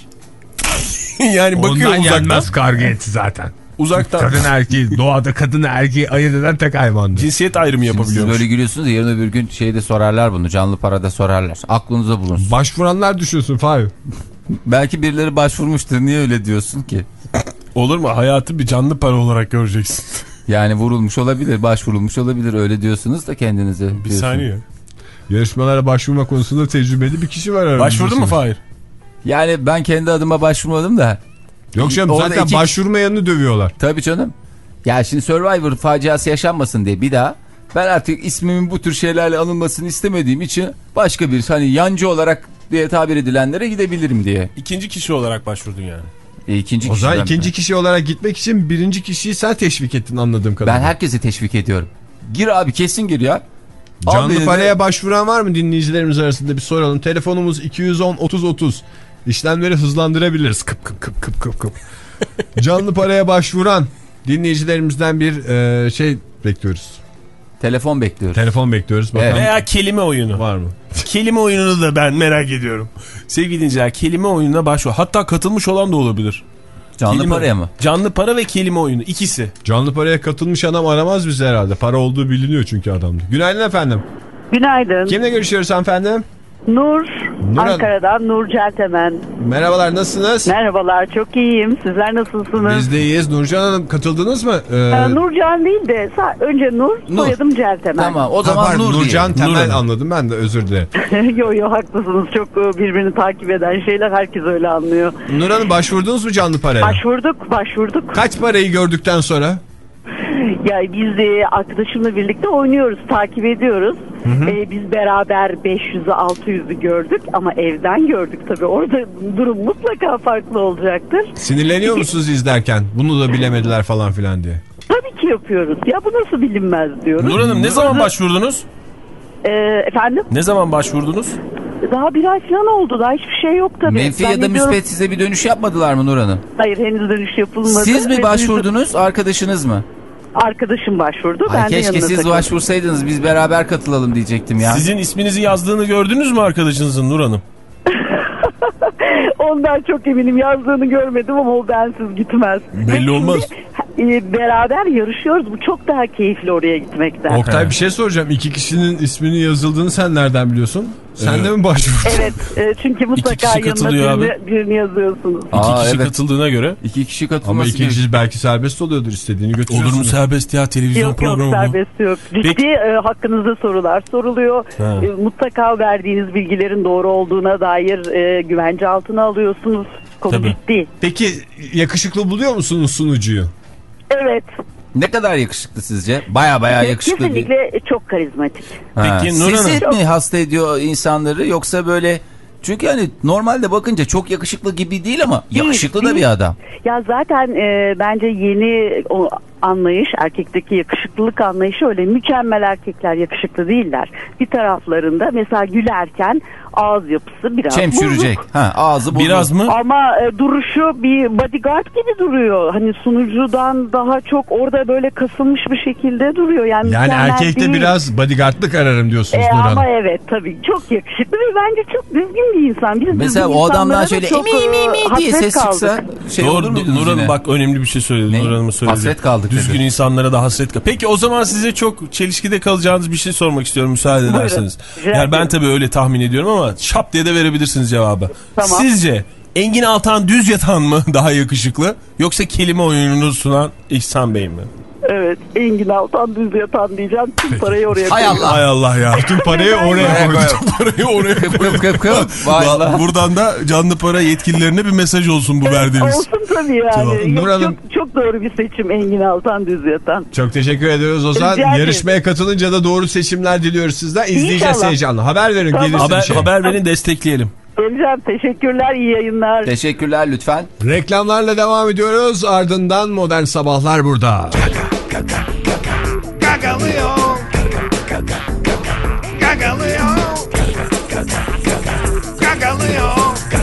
Yani bakıyor Ondan uzaktan. yenmez karga eti zaten. Uzaktan. Kadın erkeği, doğada kadını erkeği ayırt eden tek hayvandır. Cinsiyet ayrımı Siz yapabiliyormuş. böyle gülüyorsunuz da yarın öbür gün şeyde sorarlar bunu. Canlı parada sorarlar. Aklınıza bulunsun. Başvuranlar düşünsün Fahir. Belki birileri başvurmuştur. Niye öyle diyorsun ki? Olur mu? Hayatı bir canlı para olarak göreceksin. Yani vurulmuş olabilir, başvurulmuş olabilir. Öyle diyorsunuz da kendinize. Bir diyorsun. saniye. Yarışmalara başvurma konusunda tecrübeli bir kişi var aramızda. Başvurdun mu Fahir? Yani ben kendi adıma başvurmadım da. Yok canım Orada zaten iki- başvurmayanını dövüyorlar. Tabii canım. Ya şimdi Survivor faciası yaşanmasın diye bir daha ben artık ismimin bu tür şeylerle anılmasını istemediğim için başka bir hani yancı olarak diye tabir edilenlere gidebilirim diye. İkinci kişi olarak başvurdun yani. E, ikinci O zaman kişiden ikinci ben. kişi olarak gitmek için birinci kişiyi sen teşvik ettin anladığım kadarıyla. Ben herkese teşvik ediyorum. Gir abi, kesin gir ya. Al Canlı beni de- paraya başvuran var mı dinleyicilerimiz arasında bir soralım. Telefonumuz iki yüz on otuz otuz. İşlemleri hızlandırabiliriz. Kıp kıp kıp kıp kıp kıp. Canlı paraya başvuran dinleyicilerimizden bir e, şey bekliyoruz. Telefon bekliyoruz. Telefon bekliyoruz. Bakalım Evet. Veya kelime oyunu. var mı? Kelime oyununu da ben merak ediyorum. Sevgili dinleyiciler, kelime oyununa başvur. Hatta katılmış olan da olabilir. Canlı Kelime- paraya mı? Canlı para ve kelime oyunu. İkisi. Canlı paraya katılmış adam aramaz bizi herhalde. Para olduğu biliniyor çünkü adamda. Günaydın efendim. Günaydın. Kimle görüşüyoruz hanımefendi? Nur, Nur Hanım. Ankara'dan Nur Celtemen. Merhabalar, nasılsınız? Merhabalar, çok iyiyim. Sizler nasılsınız? Biz de iyiyiz. Nurcan Hanım katıldınız mı? Ee, Ee, Nurcan değil de sa- önce Nur, Nur. soyadım Celtemen. Tamam, o ha, zaman pardon, Nur Nurcan diyelim. Temel Nur. anladım ben de, özür dilerim. yo yo haklısınız. Çok e, birbirini takip eden şeyler herkes öyle anlıyor. Nur Hanım, başvurdunuz mu canlı paraya? Başvurduk, başvurduk. Kaç parayı gördükten sonra? Ya biz de arkadaşımla birlikte oynuyoruz, takip ediyoruz. Ee, biz beraber beş yüzü altı yüzü gördük ama evden gördük tabii. Orada durum mutlaka farklı olacaktır. Sinirleniyor musunuz izlerken? Bunu da bilemediler falan filan diye. Tabii ki yapıyoruz. Ya bu nasıl bilinmez diyoruz. Nur Hanım, ne zaman başvurdunuz? Ee, efendim? Ne zaman başvurdunuz? Daha bir ay falan oldu. Daha hiçbir şey yok tabii. Menfi ya da Zannediyorum- müspet size bir dönüş yapmadılar mı Nur Hanım? Hayır, henüz dönüş yapılmadı. Siz mi Ve başvurdunuz, arkadaşınız mı? Arkadaşım başvurdu. Ay Ben de keşke yanına siz takıldım. başvursaydınız, biz beraber katılalım diyecektim ya. Sizin isminizi yazdığını gördünüz mü arkadaşınızın Nur Hanım? Ondan çok eminim, yazdığını görmedim ama o bensiz gitmez. Belli olmaz. E, beraber yarışıyoruz. Bu çok daha keyifli oraya gitmekten. Oktay, bir şey soracağım. İki kişinin isminin yazıldığını sen nereden biliyorsun? Sen de mi başvurdun? Evet, e, çünkü mutlaka kişi yanına katılıyor birini, birini yazıyorsunuz. Aa, İki kişi evet. katıldığına göre. İki kişi Ama katılması iki gerekiyor. kişi belki serbest oluyordur, istediğini götürüyorsun. Olur mu serbest ya, televizyon Yok yok, programı bu. serbest yok. Ciddi Peki. e, hakkınızda sorular soruluyor. Ha. E, mutlaka verdiğiniz bilgilerin doğru olduğuna dair e, güvence altına alıyorsunuz. Konu Tabii. ciddi. Peki yakışıklı buluyor musunuz sunucuyu? Evet. Ne kadar yakışıklı sizce? Baya baya yakışıklı. bir- Kesinlikle çok karizmatik. Ha. Peki, Nur Sizi Hanım. mi hasta ediyor insanları, yoksa böyle... Çünkü hani normalde bakınca çok yakışıklı gibi değil ama yakışıklı da değil. bir adam. Ya zaten e, bence yeni o anlayış, erkekteki yakışıklılık anlayışı öyle mükemmel erkekler yakışıklı değiller. Bir taraflarında mesela gülerken ağız yapısı biraz çemçürecek. bozuk. Ha, ağzı bozuk. Biraz mı? Ama e, duruşu bir bodyguard gibi duruyor. Hani sunucudan daha çok orada böyle kasılmış bir şekilde duruyor. Yani, Yani erkekte değil. biraz bodyguardlık ararım diyorsunuz E, Nur Hanım. ama evet tabii çok yakışıklı ve bence çok düzgün bir insan. Biz Mesela düzgün o adamdan insanlara da şöyle çok, emi emi emi e, diye hasret ses çıksa kaldık. şey olur mu? Doğru, Nur Hanım bak önemli bir şey söyledi. Ne? Nur Hanım'ın söyledi. Hasret kaldık Düzgün dedi. insanlara da hasret kaldık. Peki o zaman size çok çelişkide kalacağınız bir şey sormak istiyorum müsaade Buyurun. ederseniz. Rica Yani ben ederim. tabii öyle tahmin ediyorum ama şap diye de verebilirsiniz cevabı. Tamam. Sizce Engin Altan düz yatan mı daha yakışıklı yoksa kelime oyununu sunan İhsan Bey mi? Evet, Engin Altan düz yatan diyeceğim. Tüm parayı oraya Hay koyuyorum. Allah. Hay Allah ya. Bütün parayı oraya Oraya koydum. koy. Parayı oraya Kıp koy. kıp kıp kıp. Vay Allah. Buradan da canlı para yetkililerine bir mesaj olsun bu verdiğiniz. Olsun tabii yani. Tamam. Yok, Nur Hanım. çok, çok doğru bir seçim Engin Altan düz yatan. Çok teşekkür ediyoruz o zaman. Rica ederim. Yarışmaya katılınca da doğru seçimler diliyoruz sizden. İzleyeceğiz İnşallah. heyecanla. Haber verin Tamam. gelirse Haber, bir şey. haber verin destekleyelim. Geleceğim. Teşekkürler. İyi yayınlar. Teşekkürler lütfen. Reklamlarla devam ediyoruz. Ardından Modern Sabahlar burada. Gagalıyor. Gagalıyor. Gagalıyor.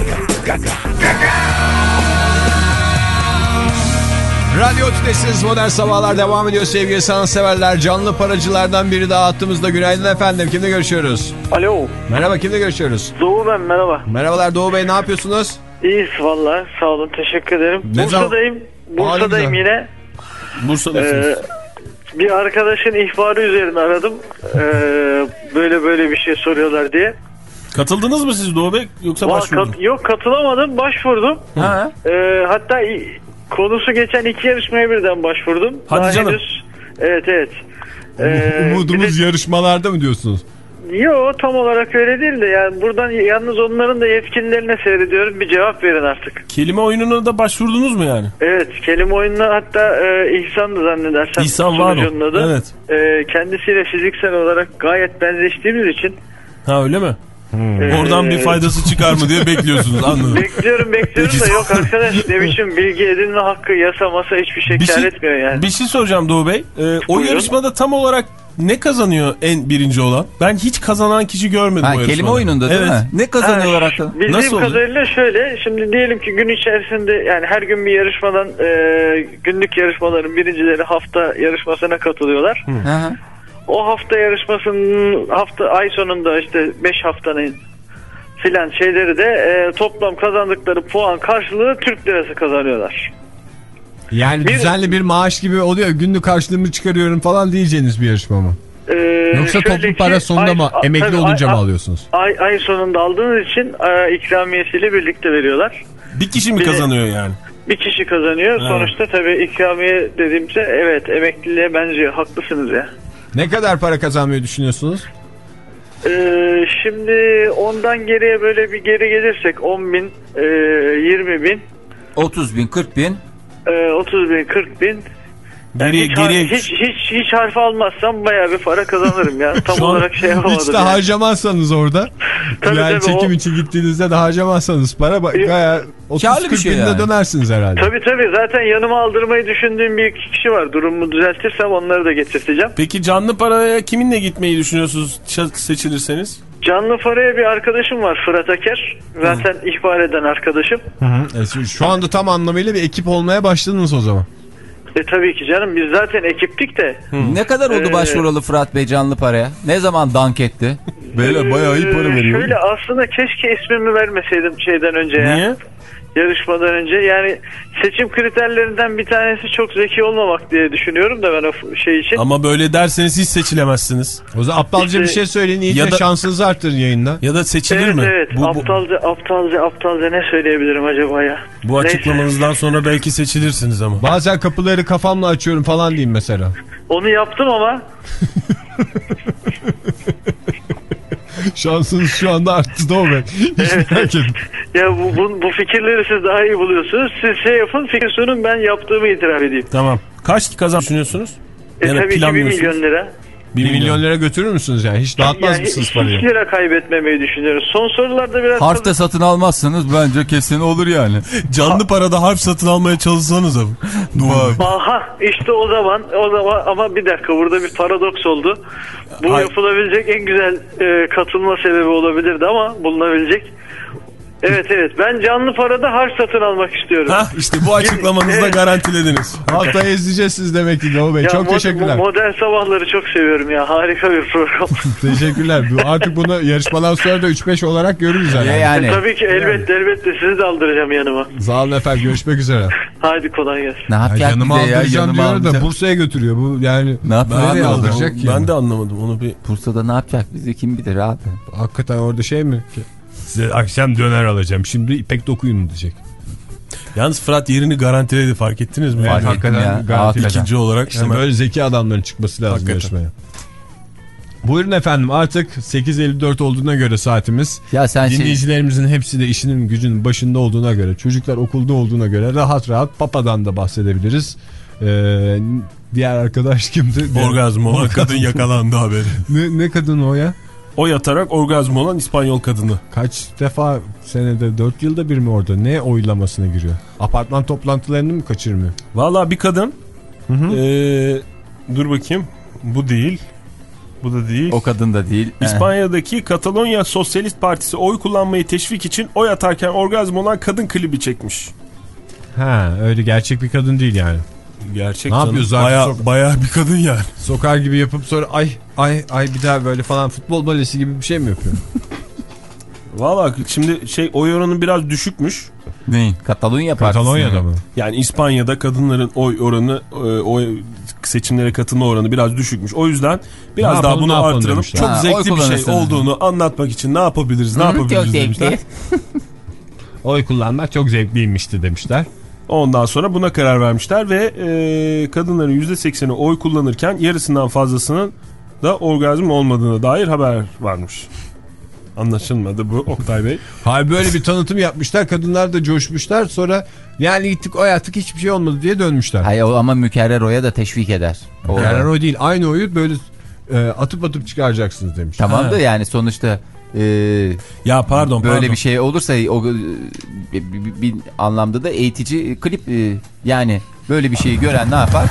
Radyo Tülesi'niz Modern Sabahlar devam ediyor sevgili sanatseverler. Canlı paracılardan biri daha hattımızda. Günaydın efendim. Kimle görüşüyoruz? Alo. Merhaba, kimle görüşüyoruz? Doğu ben, merhaba. Merhabalar Doğu Bey, ne yapıyorsunuz? İyiyiz valla, sağ olun, teşekkür ederim. Ne zaman- Bursa'dayım. Bursa'dayım Aa, yine. Bursa'dasınız. Ee, bir arkadaşın ihbarı üzerine aradım. Ee, böyle böyle bir şey soruyorlar diye. Katıldınız mı siz Doğu Bey yoksa Valla başvurdunuz? kat- yok katılamadım, başvurdum. Ha? Ee, hatta i- konusu geçen iki yarışmaya birden başvurdum. Hadi Daha canım. henüz- Evet evet. Ee, Umudumuz bir de- yarışmalarda mı diyorsunuz? Yo, tam olarak öyle değil de yani buradan yalnız onların da yetkililerine seyrediyorum, bir cevap verin artık. Kelime oyununa da başvurdunuz mu yani? Evet, kelime oyununa hatta e, İhsan'dı zannedersem. İhsan var sunucunun o. adı. Evet. E, kendisiyle fiziksel olarak gayet benzeştiğimiz için. Ha öyle mi? e, Oradan bir faydası çıkar mı diye bekliyorsunuz, anladım. Bekliyorum bekliyorum da yok arkadaş, ne biçim bilgi edinme hakkı, yasa masa hiçbir şey Bir kâr şey, etmiyor yani. bir şey soracağım Doğu Bey. Ee, o Buyurun. yarışmada tam olarak ne kazanıyor en birinci olan? Ben hiç kazanan kişi görmedim Ha, o yarışmada. kelime oyununda değil evet. mi? Ne kazanıyorlar Ha, hakkında? Bildiğim Nasıl oluyor? kadarıyla şöyle, şimdi diyelim ki gün içerisinde yani her gün bir yarışmadan e, günlük yarışmaların birincileri hafta yarışmasına katılıyorlar. Hı hı. O hafta yarışmasının hafta ay sonunda işte beş haftanın filan şeyleri de e, toplam kazandıkları puan karşılığı Türk lirası kazanıyorlar. Yani Bir- düzenli bir maaş gibi oluyor. Günlük karşılığımı çıkarıyorum falan diyeceğiniz bir yarışma mı? Ee, Yoksa şöyle toplu ki, para sonunda ay- mı? a- Emekli tabii olunca ay- mı a- alıyorsunuz? Ay, ay sonunda aldığınız için e, ikramiyesiyle birlikte veriyorlar. Bir kişi mi Bir de- kazanıyor yani? Bir kişi kazanıyor. Evet. Sonuçta tabii ikramiye dediğimde evet emekliliğe benziyor. Haklısınız ya. Ne kadar para kazanmayı düşünüyorsunuz? Ee, şimdi ondan geriye böyle bir geri gelirsek on bin, e, yirmi bin, otuz bin, kırk bin. e, otuz bin, kırk bin. Yani Geriye, hiç, geriye... hiç, hiç, hiç harf almazsam bayağı bir para kazanırım ya. Tam Şu an olarak şey yapamadım. Hiç de yani. harcamazsanız orada. Tabii, yani tabii, çekim o- için gittiğinizde de harcamazsanız para ba- gaya otuz Kârlı bir kırk şey binde yani. dönersiniz herhalde. Tabii tabii, zaten yanıma aldırmayı düşündüğüm bir iki kişi var. Durumumu düzeltirsem onları da getirteceğim. Peki canlı paraya kiminle gitmeyi düşünüyorsunuz ç- seçilirseniz? Canlı paraya bir arkadaşım var, Fırat Aker. Zaten ihbar eden arkadaşım. E, şu anda tam anlamıyla bir ekip olmaya başladınız o zaman. E tabii ki canım, biz zaten ekiptik de. Ne kadar oldu Ee, başvuralı Fırat Bey canlı paraya? Ne zaman dank etti? Böyle bayağı iyi para Ee, veriyor. Şöyle, aslında keşke ismimi vermeseydim şeyden önce ya. Niye? Yarışmadan önce. Yani seçim kriterlerinden bir tanesi çok zeki olmamak diye düşünüyorum da ben o şey için. Ama böyle derseniz hiç seçilemezsiniz. O zaman aptalca İşte- bir şey söyleyin. İyice Ya da- şansınızı arttırın yayında. Ya da seçilir Evet mi? evet, Bu, bu, aptalca aptalca aptalca ne söyleyebilirim acaba ya? bu açıklamanızdan sonra belki seçilirsiniz ama. Bazen kapıları kafamla açıyorum falan diyeyim mesela. Onu yaptım ama Şansınız şu anda arttı Doğu Bey. Hiç merak etmeyin. ya bu, bu, bu fikirleri siz daha iyi buluyorsunuz. Siz şey yapın, fikir sunun, ben yaptığımı itiraf edeyim. Tamam. Kaç kazan düşünüyorsunuz? E Yani tabii ki bir planlıyorsunuz. milyon lira. Bir milyon lira götürür müsünüz yani? Hiç dağıtmaz yani mısınız hiç parayı? lira kaybetmemeyi düşünüyoruz. Son sorularda biraz... Harfte satın almazsanız bence kesin olur yani. Canlı parada harf satın almaya çalışsanız abi. Aha işte o zaman o zaman ama bir dakika burada bir paradoks oldu. Bu Ay. yapılabilecek en güzel e, katılma sebebi olabilirdi ama bulunabilecek. Evet evet ben canlı parada harf satın almak istiyorum. Hah işte bu açıklamanızda Evet. garantilediniz. Haftaya izleyeceğiz siz demek ki Doğu Bey. Ya Çok mod- teşekkürler. Modern sabahları çok seviyorum ya. Harika bir program. Teşekkürler. Bu- Artık bunu yarışmadan sonra da üç beş olarak görürüz herhalde. Yani. E, tabii ki elbette elbette sizi de aldıracağım yanıma. Sağ olun efendim. Görüşmek üzere. Haydi kolay gelsin. Ne Ya yapacak yanıma bize ya? aldıracağım Yanıma diyor da alacak. Bursa'ya götürüyor. Bu yani Ne yapıyor nereye abi? aldıracak ki? Ben de anlamadım onu bir. Bursa'da ne yapacak bizi kim bilir abi. Hakikaten orada şey mi? Size akşam döner alacağım. Şimdi İpek dokuyun diyecek. Yalnız Fırat yerini garantiledi fark ettiniz mi? Evet, Yani hakikaten ya. garanti. Hakikaten. İkinci olarak İşte hemen. böyle zeki adamların çıkması lazım Hakikaten. yarışmaya. Buyurun efendim, artık sekiz elli dört olduğuna göre saatimiz. Ya sen şey... Dinleyicilerimizin hepsi de işinin gücünün başında olduğuna göre, çocuklar okulda olduğuna göre rahat rahat Papa'dan da bahsedebiliriz. Ee, diğer arkadaş kimdi? Orgazm olan kadın yakalandı haberi. Ne, ne kadın o ya? O yatarak orgazm olan İspanyol kadını. Kaç defa senede, dört yılda bir mi orada? Ne oylamasına giriyor? Apartman toplantılarını mı kaçırmıyor? Valla bir kadın. Hı hı. Ee, dur bakayım. Bu değil. Bu da değil. O kadın da değil. İspanya'daki Katalonya Sosyalist Partisi oy kullanmayı teşvik için oy atarken orgazm olan kadın klibi çekmiş. Ha, öyle gerçek bir kadın değil yani. Gerçek Ne yapıyor zaten? Baya, Sok- bayağı bir kadın yani. Sokar gibi yapıp sonra ay ay ay bir daha böyle falan futbol balesi gibi bir şey mi yapıyor? Valla şimdi şey oy oranı biraz düşükmüş. Neyin? Katalunya Partisi. Katalonya'da mı? Yani İspanya'da kadınların oy oranı, e, oy seçimlere katılma oranı biraz düşükmüş. O yüzden biraz Ne daha yapalım, bunu ne yapalım artıralım. demişler. Çok Ha, oy zevkli bir şey kullanırsınız. olduğunu anlatmak için ne yapabiliriz, ne Hı, yapabiliriz çok demişler. zevkli. Oy kullanmak çok zevkliymişti demişler. Ondan sonra buna karar vermişler ve e, kadınların yüzde sekseni oy kullanırken yarısından fazlasının da orgazm olmadığına dair haber varmış. Anlaşılmadı bu Oktay Bey. Hayır, böyle bir tanıtım yapmışlar. Kadınlar da coşmuşlar. Sonra yani gittik oy attık, hiçbir şey olmadı diye dönmüşler. Hayır o ama mükerrer oya da teşvik eder. O Yani oy değil. Aynı oyu böyle e, atıp atıp çıkaracaksınız demiş. Tamam da Ha. yani sonuçta e, Ya pardon böyle pardon. bir şey olursa o e, bir, bir, bir anlamda da eğitici klip e, yani böyle bir şeyi gören ne yapar?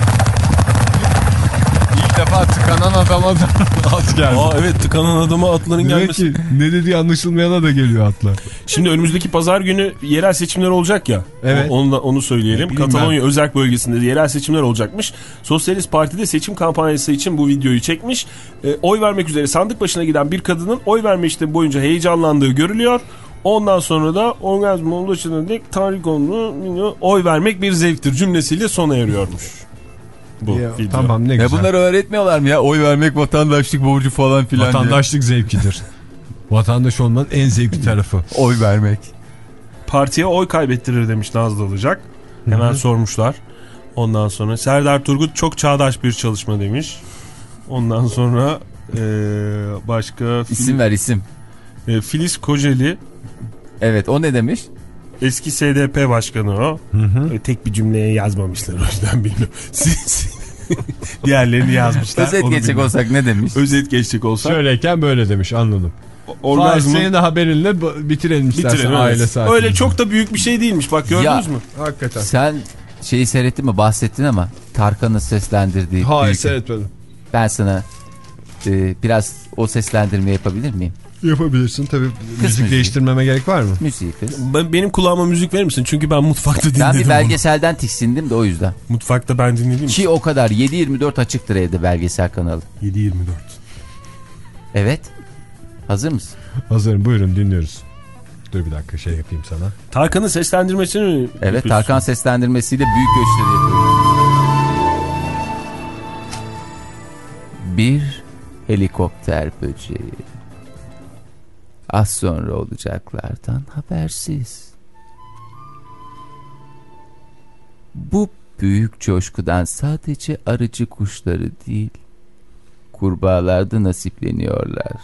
İlk defa tıkanan adama da at geldi. Aa evet, tıkanan adama atların Demek gelmesi. ki ne dediği anlaşılmayana da geliyor atlar. Şimdi önümüzdeki pazar günü yerel seçimler olacak ya. Evet. O- Onu da onu söyleyelim. Bileyim Katalonya özerk bölgesinde yerel seçimler olacakmış. Sosyalist Parti'de seçim kampanyası için bu videoyu çekmiş. E, oy vermek üzere sandık başına giden bir kadının oy verme işlemi boyunca heyecanlandığı görülüyor. Ondan sonra da orgazm olduğu için de Tanrı konulu oy vermek bir zevktir cümlesiyle sona eriyormuş. Bu Ya, video. tamam, ne Ya güzel. bunları öğretmiyorlar mı ya? Oy vermek vatandaşlık borcu falan filan Vatandaşlık zevkidir. Vatandaş olmanın en zevkli tarafı. diye. Oy vermek. Partiye oy kaybettirir demiş Nazlı Ilıcak. Hemen Hı-hı. sormuşlar. Ondan sonra Serdar Turgut çok çağdaş bir çalışma demiş. Ondan sonra ee, başka İsim ver isim. E, Filiz Kocaeli. Evet, o ne demiş? Eski S D P başkanı o. Hı hı. E, tek bir cümleye yazmamışlar, o yüzden bilmiyorum. Diğerlerini yazmışlar. Özet geçecek olsak ne demiş? Özet geçecek olsak. Şöyleyken böyle demiş, anladım. Orgazmı... Senin de haberinle bitirelim istersen bitirelim, aile evet. saati. Öyle çok da büyük bir şey değilmiş, bak gördünüz ya, mü? Hakikaten. Sen şeyi seyrettin mi, bahsettin ama Tarkan'ın seslendirdiği. Hayır, seyretmedim. Ben sana e, biraz o seslendirme yapabilir miyim? Yapabilirsin tabii. Müzik müziği. değiştirmeme gerek var mı? Müziği kız. Ben, benim kulağıma müzik verir misin? Çünkü ben mutfakta dinledim. Ben bir bunu. belgeselden tiksindim de o yüzden. Mutfakta ben dinledim. Ki o kadar yedi yirmi dört açıktır evde belgesel kanalı. yedi yirmi dört. Evet. Hazır mısın? Hazırım, buyurun dinliyoruz. Dur bir dakika, şey yapayım sana. Tarkan'ın seslendirmesini mi? Evet, yapıyorsun? Tarkan seslendirmesiyle büyük gösteri yapıyoruz. Bir helikopter böceği. Az sonra olacaklardan habersiz. Bu büyük coşkudan sadece arıcı kuşları değil, kurbağalar da nasipleniyorlar.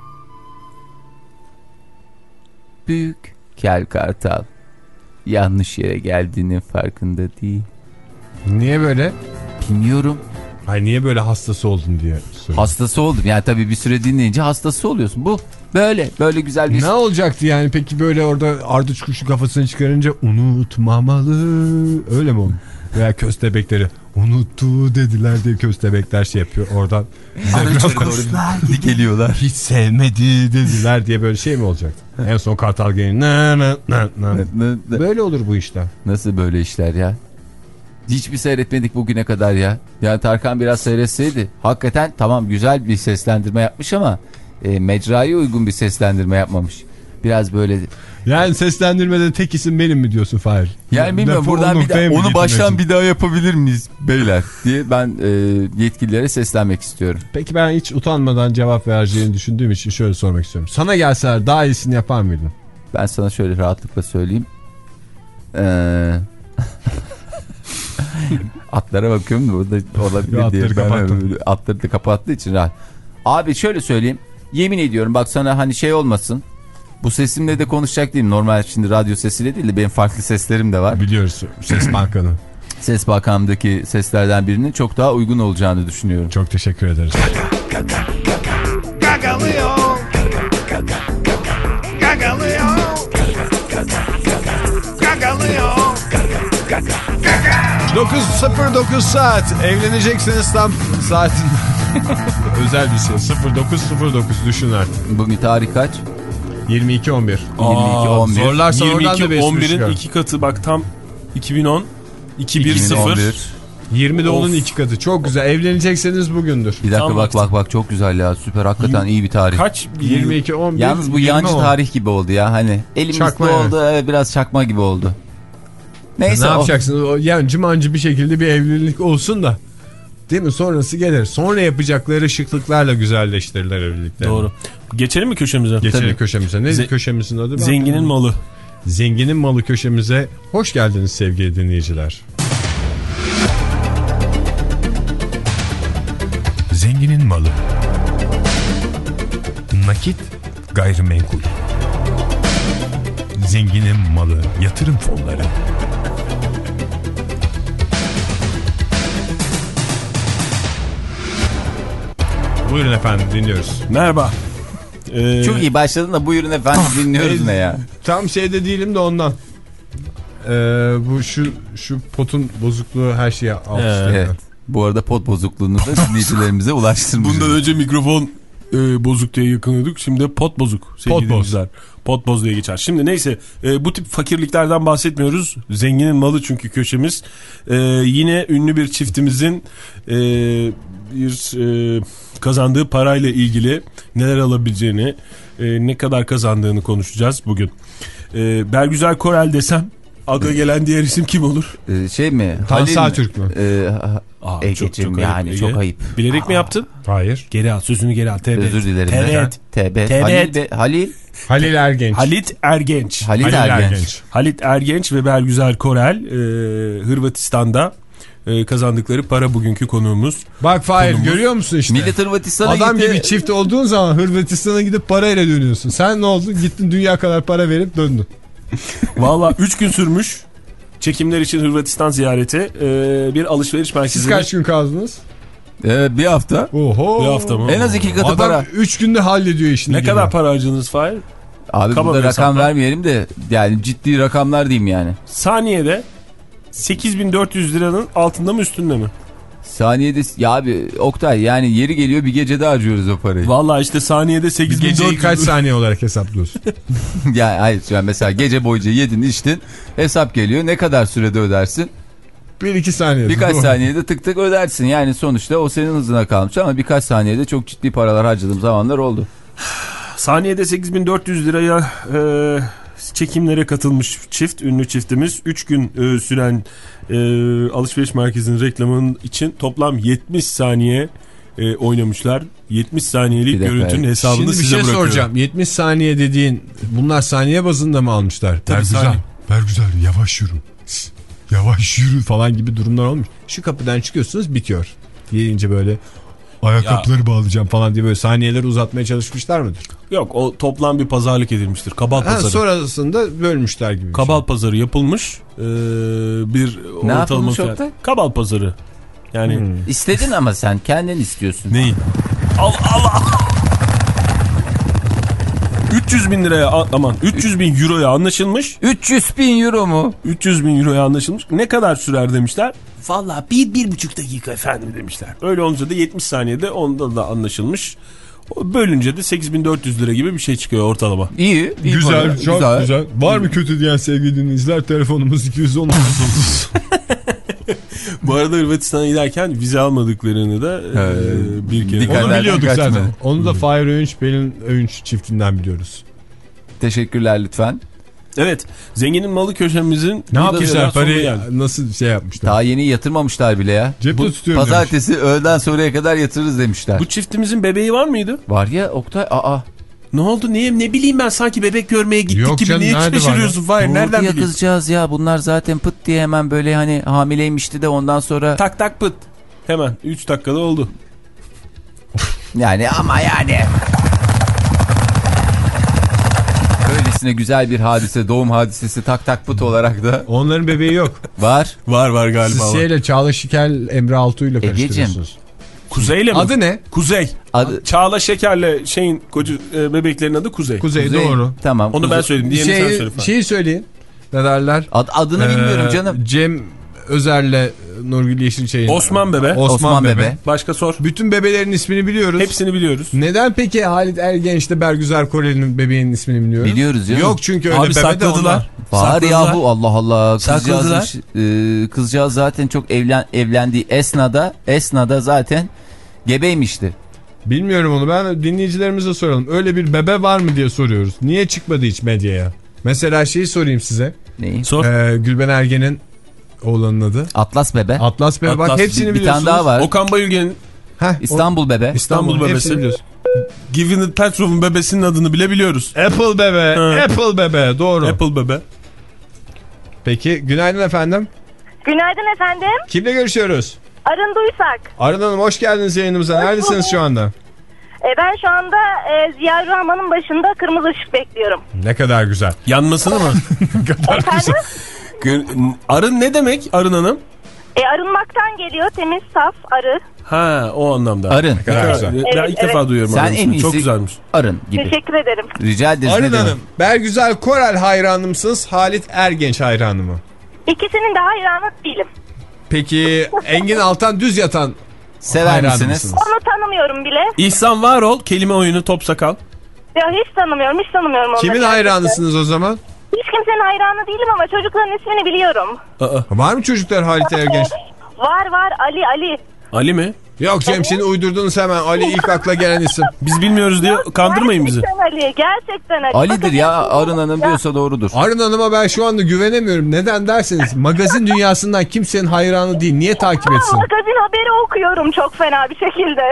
Büyük kel kartal yanlış yere geldiğinin farkında değil. Niye böyle? Bilmiyorum. Hayır, niye böyle hastası oldun diye soruyorum. Hastası oldum. Yani tabii bir süre dinleyince hastası oluyorsun. Bu böyle böyle güzel bir... Ne olacaktı yani peki böyle orada ardıç kuşu kafasını çıkarınca unutmamalı öyle mi oldu? Veya köstebekleri unuttu dediler diye köstebekler şey yapıyor oradan. Kuşlar geliyorlar. Hiç sevmedi dediler diye böyle şey mi olacaktı? En son kartal gelin. Böyle olur bu işler. Nasıl böyle işler ya? Hiçbir seyretmedik bugüne kadar ya. Yani Tarkan biraz seyretseydi. Hakikaten tamam güzel bir seslendirme yapmış ama e, mecraya uygun bir seslendirme yapmamış. Biraz böyle... Yani seslendirmede tek isim benim mi diyorsun Fahir? Yani bilmiyorum buradan bir daha, onu baştan bir daha yapabilir miyiz beyler diye ben e, yetkililere seslenmek istiyorum. Peki ben hiç utanmadan cevap vereceğini düşündüğüm için şöyle sormak istiyorum. Sana gelseler daha iyisini yapar mıydın? Ben sana şöyle rahatlıkla söyleyeyim. Eee... Atlara bakıyorum da burada olabilir ya diye. Atları Ben kapattım. Atları da kapattığı için rahat. Abi şöyle söyleyeyim. Yemin ediyorum bak sana hani şey olmasın. Bu sesimle de konuşacak değilim. Normal şimdi radyo sesiyle değil de benim farklı seslerim de var. Biliyoruz ses bankanı. Ses bankamdaki seslerden birinin çok daha uygun olacağını düşünüyorum. Çok teşekkür ederiz. Gagalıyor. Gagalıyor. Gagalıyor. dokuz sıfır dokuz saat evleneceksiniz tam saatin. Özel bir şey sıfır dokuz sıfır dokuz düşün artık. Bugün tarih kaç? yirmi iki on bir. yirmi iki on bir. Zorlarsan oradan da yirmi iki on birin iki katı bak tam iki bin on iki bin sıfır. yirmi de onun iki katı. Çok güzel. Evlenecekseniz bugündür. Bir dakika tam bak bak bak çok güzel ya. Süper hakikaten iyi bir tarih. Kaç? yirmi iki on bir. Yalnız bu yancı tarih gibi oldu ya. Hani elimizde çakma oldu evet, biraz çakma gibi oldu. Neyse. Ne yapacaksınız? O yancı mancı bir şekilde bir evlilik olsun da. Değil mi? Sonrası gelir. Sonra yapacakları şıklıklarla güzelleştirirler evliliklerini. Doğru. Geçelim mi köşemize? Geçelim Tabii. köşemize. Ne Ze- köşemizin adı? Zenginin malı. Zenginin malı köşemize hoş geldiniz sevgili dinleyiciler. Zenginin malı. Nakit, gayrimenkul. Zenginin malı, yatırım fonları. Buyurun efendim, dinliyoruz. Merhaba. Ee, Çok iyi başladın da buyurun efendim dinliyoruz ne ya. Tam şeyde değilim de ondan. Ee, bu şu şu potun bozukluğu her şeye alt üst Evet. Bu arada pot bozukluğunu da dinleyicilerimize ulaştırmış. Bundan önce mikrofon e, bozuk diye yakınıyorduk. Şimdi pot bozuk. Pot boz. Pot boz diye geçer. Şimdi neyse e, bu tip fakirliklerden bahsetmiyoruz. Zenginin malı çünkü köşemiz. E, yine ünlü bir çiftimizin e, bir e, kazandığı parayla ilgili neler alabileceğini, e, ne kadar kazandığını konuşacağız bugün. E, Bergüzar Korel desem akla gelen diğer isim kim olur? Ee, şey mi? Tansa Türk mü? Ee, Aa, Egeciğim yani Ege. çok ayıp. Bilerek Aa. mi yaptın? Hayır. Geri al sözünü geri al. Tebet. Özür dilerim. Tebet. Tebet. Tebet. Halil, de, Halil. Halil Ergenç. Halit Ergenç. Halit, Halil Ergenç. Ergenç. Halit Ergenç ve Bergüzar Korel e, Hırvatistan'da e, kazandıkları para bugünkü konuğumuz. Bak Fahir Konumuz. görüyor musun işte? Millet Hırvatistan'a Adam gitti. gibi çift olduğun zaman Hırvatistan'a gidip parayla dönüyorsun. Sen ne oldu? Gittin dünya kadar para verip döndün. Valla üç gün sürmüş çekimler için Hırvatistan ziyareti, e, bir alışveriş merkezinde. Siz kaç gün kaldınız? Ee, bir hafta. Oho. Bir hafta mı? En az iki katı Adam para. üç günde hallediyor işini. Ne gibi. kadar para harcadınız Fahir? Abi Kaba burada bir rakam hesapla. vermeyelim de yani ciddi rakamlar diyeyim yani. Saniyede sekiz bin dört yüz liranın altında mı üstünde mi? Saniyede ya abi Oktay yani yeri geliyor bir gecede harcıyoruz o parayı. Valla işte saniyede sekiz bin dört yüz. Geceyi kaç saniye olarak hesaplıyorsun? Yani hayır yani mesela gece boyunca yedin içtin hesap geliyor ne kadar sürede ödersin? bir iki saniye. Birkaç saniyede tık tık ödersin yani sonuçta o senin hızına kalmış ama birkaç saniyede çok ciddi paralar harcadığım zamanlar oldu. Saniyede sekiz bin dört yüz liraya e, çekimlere katılmış çift, ünlü çiftimiz. üç gün e, süren e, alışveriş merkezinin reklamının için toplam yetmiş saniye e, oynamışlar. yetmiş saniyelik görüntünün hesabını Şimdi bir size şey bırakıyorum. soracağım. yetmiş saniye dediğin bunlar saniye bazında mı almışlar? Tabii Bergüzar, saniye. Bergüzar yavaş yürü. Yavaş yürü falan gibi durumlar olmuş. Şu kapıdan çıkıyorsunuz bitiyor. Deyince böyle ayakkabıları bağlayacağım falan diye böyle saniyeleri uzatmaya çalışmışlar mıdır? Yok, o toplam bir pazarlık edilmiştir. Kabal Ha, pazarı. sonrasında bölmüşler gibi. Kabal pazarı yapılmış. Ee, bir Ne ortalama yapılmış fiyat. Oktay? Kabal pazarı. Yani Hmm. İstedin ama sen kendin istiyorsun. Neyi? Allah Allah. üç yüz bin liraya aman üç yüz bin euroya anlaşılmış. üç yüz bin euro mu? üç yüz bin euroya anlaşılmış. Ne kadar sürer demişler. Valla bir, bir buçuk dakika efendim demişler. Öyle olunca da yetmiş saniyede onda da anlaşılmış. Bölünce de sekiz bin dört yüz lira gibi bir şey çıkıyor ortalama. İyi. iyi güzel, para. çok güzel. güzel. Var mı kötü diyen sevgili dinleyiciler? Telefonumuz iki yüz on otuz. Bu arada Hırvatistan'a giderken vize almadıklarını da e, bir kere. Onu biliyorduk kaçma. zaten. Onu da Fahir Öğünç, Pelin Öğünç çiftinden biliyoruz. Teşekkürler lütfen. Evet. Zenginin malı köşemizin ne yapmışlar parayı nasıl şey yapmışlar? Daha yeni yatırmamışlar bile ya. Cepte Bu tutuyorum pazartesi demiş. Öğleden sonraya kadar yatırırız demişler. Bu çiftimizin bebeği var mıydı? Var ya Oktay. Aa. Ne oldu? Niye? Ne bileyim ben sanki bebek görmeye gittik Yok gibi. canım, niye şaşırıyorsun? Hayır, nereden bileyim? Kızcağız ya bunlar zaten pıt diye hemen böyle hani hamileymişti de ondan sonra. Tak tak pıt. Hemen üç dakikada oldu. Yani ama yani. Böylesine güzel bir hadise, doğum hadisesi tak tak pıt olarak da. Onların bebeği yok. Var. Var var galiba. Siz şeyle Çağla Şikel, Emre Altuğ ile karıştırıyorsunuz. Kuzey'le mi? Adı ne? Kuzey. Adı... Çağla Şeker'le şeyin koca e, bebeklerin adı Kuzey. Kuzey, Kuzey doğru. Tamam. Onu Kuzey. ben söyledim. Diğerini şey, sen söyle falan. Şeyi söyleyin. Ne derler? Ad, adını ee, bilmiyorum canım. Cem Özer'le Nurgül Yeşilçay'ın. Osman Bebe. Osman, Osman Bebe. Bebe. Başka sor. Bütün bebelerin ismini biliyoruz. Hepsini biliyoruz. Neden peki Halit Ergenç'te Bergüzar Koreli'nin bebeğinin ismini biliyoruz? Biliyoruz canım. Yok çünkü öyle Abi bebe sakladılar. de onlar. Var ya bu Allah Allah. Sakladılar. Kızcağız, e, kızcağız zaten çok evlen, evlendiği esnada, esnada zaten gebeymişti. Bilmiyorum onu, ben dinleyicilerimize soralım. Öyle bir bebe var mı diye soruyoruz. Niye çıkmadı hiç medyaya? Mesela şeyi sorayım size. Neyi? Sor. Ee, Gülben Ergen'in oğlanın adı. Atlas Bebe. Atlas Bebe. Atlas. Bak hepsini bir, bir biliyorsunuz. tane daha var. Okan Bayülgen'in Heh, İstanbul Bebe. İstanbul, İstanbul bebesi. bebesi. Gwyneth Paltrow'un bebesinin adını bile biliyoruz. Apple Bebe. Ha. Apple Bebe. Doğru. Apple Bebe. Peki günaydın efendim. Günaydın efendim. Kimle görüşüyoruz? Arın Duysak. Arın Hanım hoş geldiniz yayınımıza. Hoş Neredesiniz bulduk. şu anda? E, ben şu anda e, Ziya Rahman'ın başında kırmızı ışık bekliyorum. Ne kadar güzel. Yanmasını mı? Ne kadar Efendim? güzel. Arın ne demek Arın Hanım? E, arınmaktan geliyor, temiz, saf, arı. Ha, o anlamda. Arın. Ne kadar güzel. Ben Evet, ilk evet. defa duyuyorum. Sen Arın en ismini. iyisi Çok güzelmiş. Arın gibi. Teşekkür ederim. Rica ederiz. Arın ne demek? Hanım, Bergüzar Korel hayranı mısınız? Halit Ergenç hayranı mı? İkisinin de hayranı değilim. Peki Engin Altan Düz Yatan Sever hayranı misiniz? mısınız? Onu tanımıyorum bile. İhsan Varol, kelime oyunu, top sakal. Ya hiç tanımıyorum, hiç tanımıyorum onları. Kimin gerçekten. hayranısınız o zaman? Hiç kimsenin hayranı değilim ama çocukların ismini biliyorum. Aa, Var mı çocuklar Halit Ergenç? Var var, Ali Ali. Ali mi? Yok Cem, şimdi uydurdunuz hemen. Ali ilk akla gelen isim. Biz bilmiyoruz diye kandırmayın bizi. Gerçekten Ali, gerçekten Ali. Ali'dir Bakın, ya. Arın Hanım diyorsa doğrudur. Arın Hanım'a ben şu anda güvenemiyorum. Neden derseniz magazin dünyasından kimsenin hayranı değil. Niye takip etsin? Magazin haberi okuyorum çok fena bir şekilde.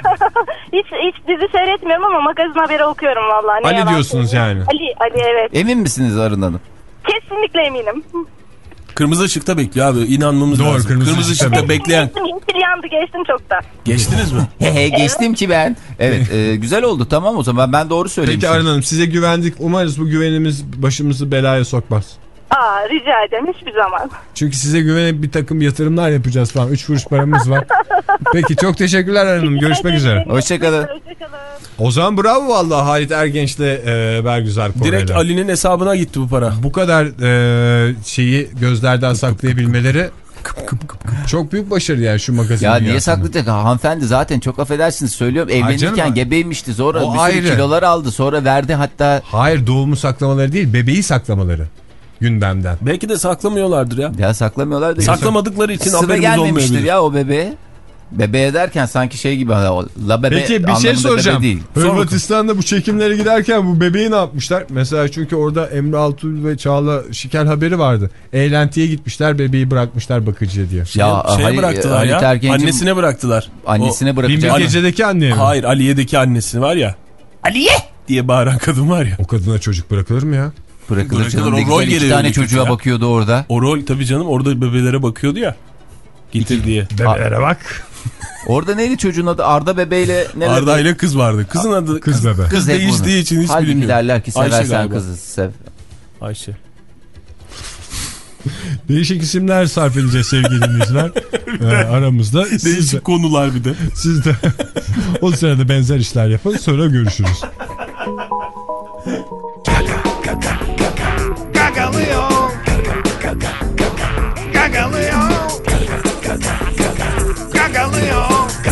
hiç hiç dizi seyretmiyorum ama magazin haberi okuyorum vallahi. Ne Ali yalan diyorsunuz söyleyeyim. yani. Ali, Ali evet. Emin misiniz Arın Hanım? Kesinlikle eminim. Kırmızı ışıkta bekliyor abi. İnanmamız Doğru, lazım. kırmızı Kırmızı, ışıkta ışıkta bekleyen. Geçtim, yeşil yandı geçtim çoktan. Geçtiniz mi? He he geçtim ki ben. Evet e, güzel oldu tamam o zaman ben doğru söyleyeyim. Peki Arın Hanım, size güvendik. Umarız bu güvenimiz başımızı belaya sokmaz. Aa, rica ederim, hiçbir zaman. Çünkü size güvenip bir takım yatırımlar yapacağız falan. Üç kuruş paramız var. Peki çok teşekkürler Arın Hanım. Görüşmek üzere. Hoşçakalın. Hoşçakalın. O zaman bravo vallahi Halit Ergenç'le e, Bergüzar Koray'la. Direkt Ali'nin hesabına gitti bu para. Bu kadar e, şeyi gözlerden saklayabilmeleri çok büyük başarı yani şu magazin Ya dünyasında. niye saklayacak? Hanımefendi zaten çok affedersiniz söylüyorum. Evlenirken canım. gebeymişti. Sonra O bir sürü ayrı. kilolar aldı. Sonra verdi hatta. Hayır, doğumu saklamaları değil, bebeği saklamaları gündemden. Belki de saklamıyorlardır ya. Ya saklamıyorlar da. Saklamadıkları için Sıra haberimiz gelmemiştir olmayabilir. ya o bebeğe. Bebeğe derken sanki şey gibi. La bebe Peki bir şey anlamında soracağım. bebe değil. Hırvatistan'da bu çekimlere giderken bu bebeği ne yapmışlar? Mesela çünkü orada Emre Altuğ ve Çağla Şikel haberi vardı. Eğlentiye gitmişler, bebeği bırakmışlar bakıcıya diye. Ya Şeye hayır, bıraktılar Halit ya. Ergenç'in- Annesine bıraktılar. Annesine O- bırakacak. Binbir Gece'deki anneye mi? Hayır, Aliye'deki annesi var ya. Aliye diye bağıran kadın var ya. O kadına çocuk bırakılır mı ya? Bırakılır Bırakılır, canım. o Ne rol güzel iki geliyor tane öyle çocuğa kötü ya. bakıyordu orada. O rol tabii canım, orada bebelere bakıyordu ya. Getir diye. Bebelere bak. Orada neydi çocuğun adı? Arda bebeyle ne Arda ile kız vardı. Kızın adı Kız kız, bebe. kız hep değiştiği bunu. için hiç Halbuki bilmiyorum. derler ki Ayşe seversen galiba. kızı sev. Ayşe. Değişik isimler sarf edeceğiz sevgili dinleyiciler. ee, aramızda. Değişik Siz de, konular bir de. siz de o sırada benzer işler yapın, sonra görüşürüz. Gagalıyor. Gagalıyor. Gagalıyor.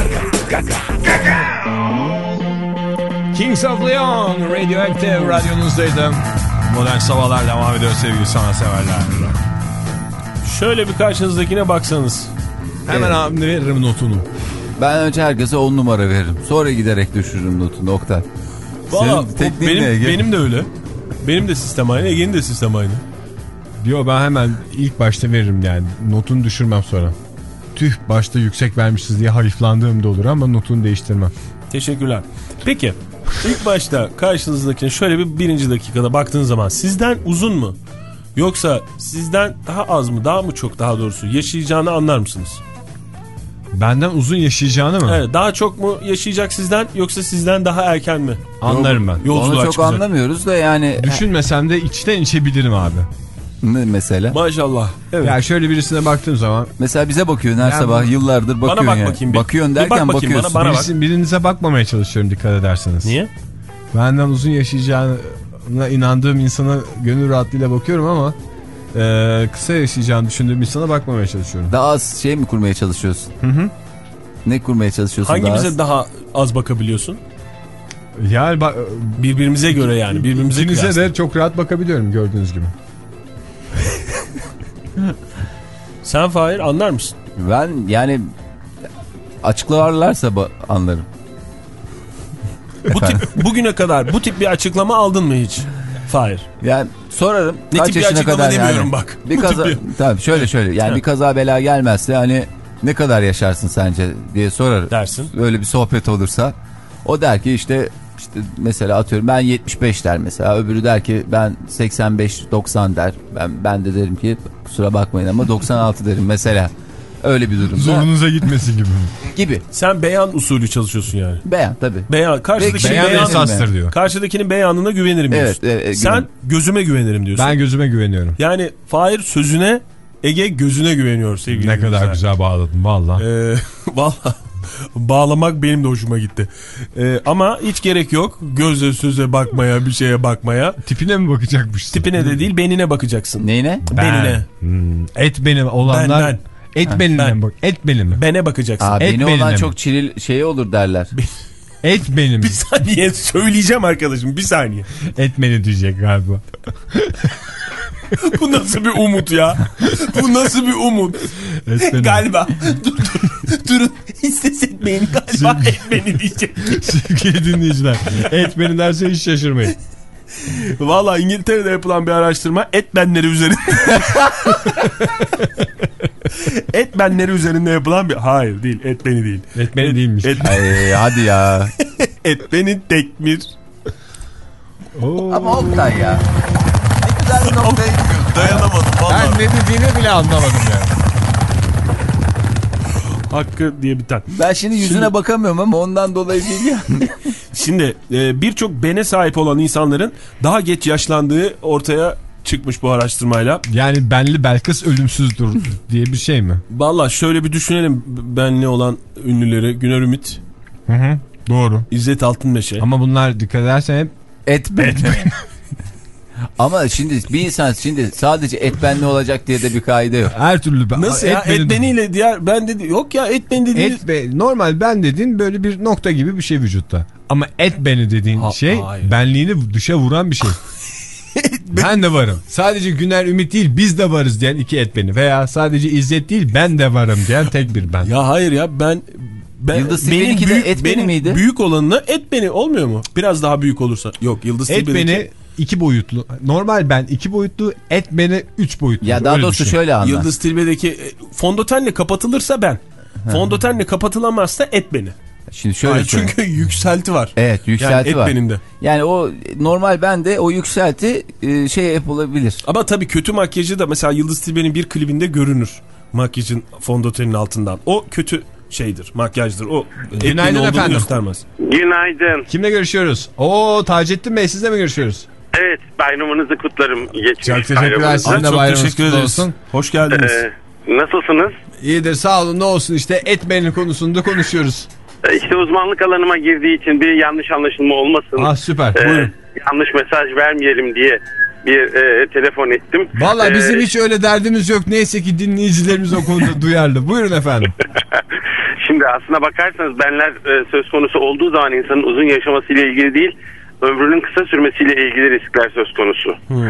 Kings of Leon, Radioactive radyonuzdaydı. Modern Sabahlar devam ediyor sevgili sanatseverler. Şöyle bir karşınızdakine baksanız. Hemen evet. Abimle veririm notunu. Ben önce herkese on numara veririm. Sonra giderek düşürürüm notunu Oktay. Valla benim, benim de öyle. Benim de sistem aynı. Ege'nin de sistem aynı. Diyor ben hemen ilk başta veririm yani. Notunu düşürmem sonra. Tüh başta yüksek vermişiz diye hayıflandığım da olur ama notunu değiştirmem. Teşekkürler. Peki ilk başta karşınızdakine şöyle bir birinci dakikada baktığın zaman sizden uzun mu? Yoksa sizden daha az mı, daha mı çok, daha doğrusu yaşayacağını anlar mısınız? Benden uzun yaşayacağını mı? Evet, daha çok mu yaşayacak sizden, yoksa sizden daha erken mi? Anlarım ben. Onu çok çıkacak. Anlamıyoruz da yani. Düşünmesem de içten içebilirim abi. Ne mesela? Maşallah. Evet. Ya şöyle birisine baktığım zaman. Mesela bize bakıyorsun her yani sabah yıllardır bakıyorsun. Bana bak yani. bakayım. Bir, bakıyorsun derken bak bakıyorsun. Bana, bana Birisi, bak. Birinize bakmamaya çalışıyorum dikkat ederseniz. Niye? Benden uzun yaşayacağına inandığım insana gönül rahatlığıyla bakıyorum ama e, kısa yaşayacağını düşündüğüm insana bakmamaya çalışıyorum. Daha az şey mi kurmaya çalışıyorsun? Hı hı. Ne kurmaya çalışıyorsun? Hangimize daha az? daha az bakabiliyorsun? Yani bak, birbirimize göre yani. Birbirimize İkinize de çok rahat bakabiliyorum gördüğünüz gibi. Sen Fahir anlar mısın? Ben yani açıklarlarsa anlarım. Bu tip, bugüne kadar bu tip bir açıklama aldın mı hiç Fahir? Yani sorarım. Ne kaç tip bir yaşına açıklama kadar demiyorum yani, bak. Bir kaza, bir... Tabii şöyle şöyle yani bir kaza bela gelmezse hani ne kadar yaşarsın sence diye sorarım. Dersin. Böyle bir sohbet olursa o der ki işte işte mesela atıyorum ben yetmiş beş der mesela, öbürü der ki ben seksen beş doksan der. Ben ben de derim ki kusura bakmayın ama doksan altı derim mesela. Öyle bir durumda. Zorunuza gitmesin gibi. Gibi. Sen beyan usulü çalışıyorsun yani. Beyan tabii. Beyan. Karşıdakinin beyan beyan esastır diyor. Karşıdakinin beyanına güvenirim diyorsun. Evet, evet, sen güven. gözüme güvenirim diyorsun. Ben gözüme güveniyorum. Yani Fahir sözüne, Ege gözüne güveniyor sevgili. Ne kadar güzel, güzel bağladın valla. Ee, valla bağlamak benim de hoşuma gitti. Ee, ama hiç gerek yok. Göze söze bakmaya, bir şeye bakmaya. Tipine mi bakacakmışsın? Tipine de değil, benine bakacaksın. Neyine? Benine. Hmm. Et benim olanlar. Ben, ben. Et benimle bak. Et benim. Bene bakacaksın. Aa, et beni benimle olan mi? çok çiril şey olur derler. Et benim. Bir saniye söyleyeceğim arkadaşım, bir saniye. Et beni diyecek galiba. Bu nasıl bir umut ya? Bu nasıl bir umut? Galiba. Dur dur. Durun. İstes etmeyin galiba. Et beni diyecek. Sevgili dinleyiciler. Et beni derse hiç şaşırmayın. Valla İngiltere'de yapılan bir araştırma etmenleri üzerinde. Etmenleri üzerinde yapılan bir... Hayır değil. Etmeni değil. Etmeni et, değilmiş. Et... Ay, hadi ya. Etmeni tekmir. Oo. Ama Oktay ya. Ne güzel bir noktaya gidiyorsun. Dayanamadım vallahi. Ben ne dediğini bile anlamadım yani. Hakkı diye biten. Ben şimdi yüzüne şimdi, bakamıyorum ama ondan dolayı değil yani. Şimdi e, birçok bene sahip olan insanların daha geç yaşlandığı ortaya çıkmış bu araştırmayla. Yani benli Belkıs ölümsüzdür diye bir şey mi? Valla şöyle bir düşünelim benli olan ünlüleri. Güner Ümit. Hı hı, doğru. İzzet Altınmeşe. Ama bunlar dikkat edersen hep et ben. Ama şimdi bir insan şimdi sadece etbenli olacak diye de bir kaide yok. Her türlü ben. Nasıl ya? Et beniyle diğer ben dedi yok ya et beni dediğin. Et be, normal ben dediğin böyle bir nokta gibi bir şey vücutta. Ama et beni dediğin ha, şey hayır. Benliğini dışa vuran bir şey. Ben de varım. Sadece Güner Ümit değil biz de varız diyen iki et beni. Veya sadece İzzet değil ben de varım diyen tek bir ben. Ya hayır ya ben... Ben, Yıldız Tilbe'ninki de et beni miydi? Büyük olanına et beni olmuyor mu? Biraz daha büyük olursa. Yok Yıldız Tilbe'ninki. Et beni iki boyutlu. Normal ben iki boyutlu, et beni üç boyutlu. Ya daha doğrusu şöyle anla. Yıldız Tilbe'deki fondötenle kapatılırsa ben. Fondötenle kapatılamazsa et beni. Şimdi şöyle Hayır, çünkü yükselti var. Evet yükselti yani var. Et beninde. Yani o normal bende o yükselti şey yapılabilir. Ama tabii kötü makyajı da mesela Yıldız Tilbe'nin bir klibinde görünür. Makyajın fondötenin altından. O kötü şeydir, makyajdır. O günaydın efendim. Göstermez. Günaydın. Kimle görüşüyoruz? Oo Taceddin Bey sizle mi görüşüyoruz? Evet, bayramınızı kutlarım. Geçmiş Çok teşekkürler. Sizin de bayramınız kutlu olsun. Hoş geldiniz. Ee, nasılsınız? İyidir, sağ olun. Ne olsun işte, et menü konusunda konuşuyoruz. İşte uzmanlık alanıma girdiği için bir yanlış anlaşılma olmasın. Ah süper. Ee, Buyurun. Yanlış mesaj vermeyelim diye bir e, telefon ettim. Vallahi bizim ee, hiç öyle derdimiz yok. Neyse ki dinleyicilerimiz o konuda duyarlı. Buyurun efendim. Şimdi aslına bakarsanız benler e, söz konusu olduğu zaman insanın uzun yaşamasıyla ilgili değil, ömrünün kısa sürmesiyle ilgili riskler söz konusu. Hmm.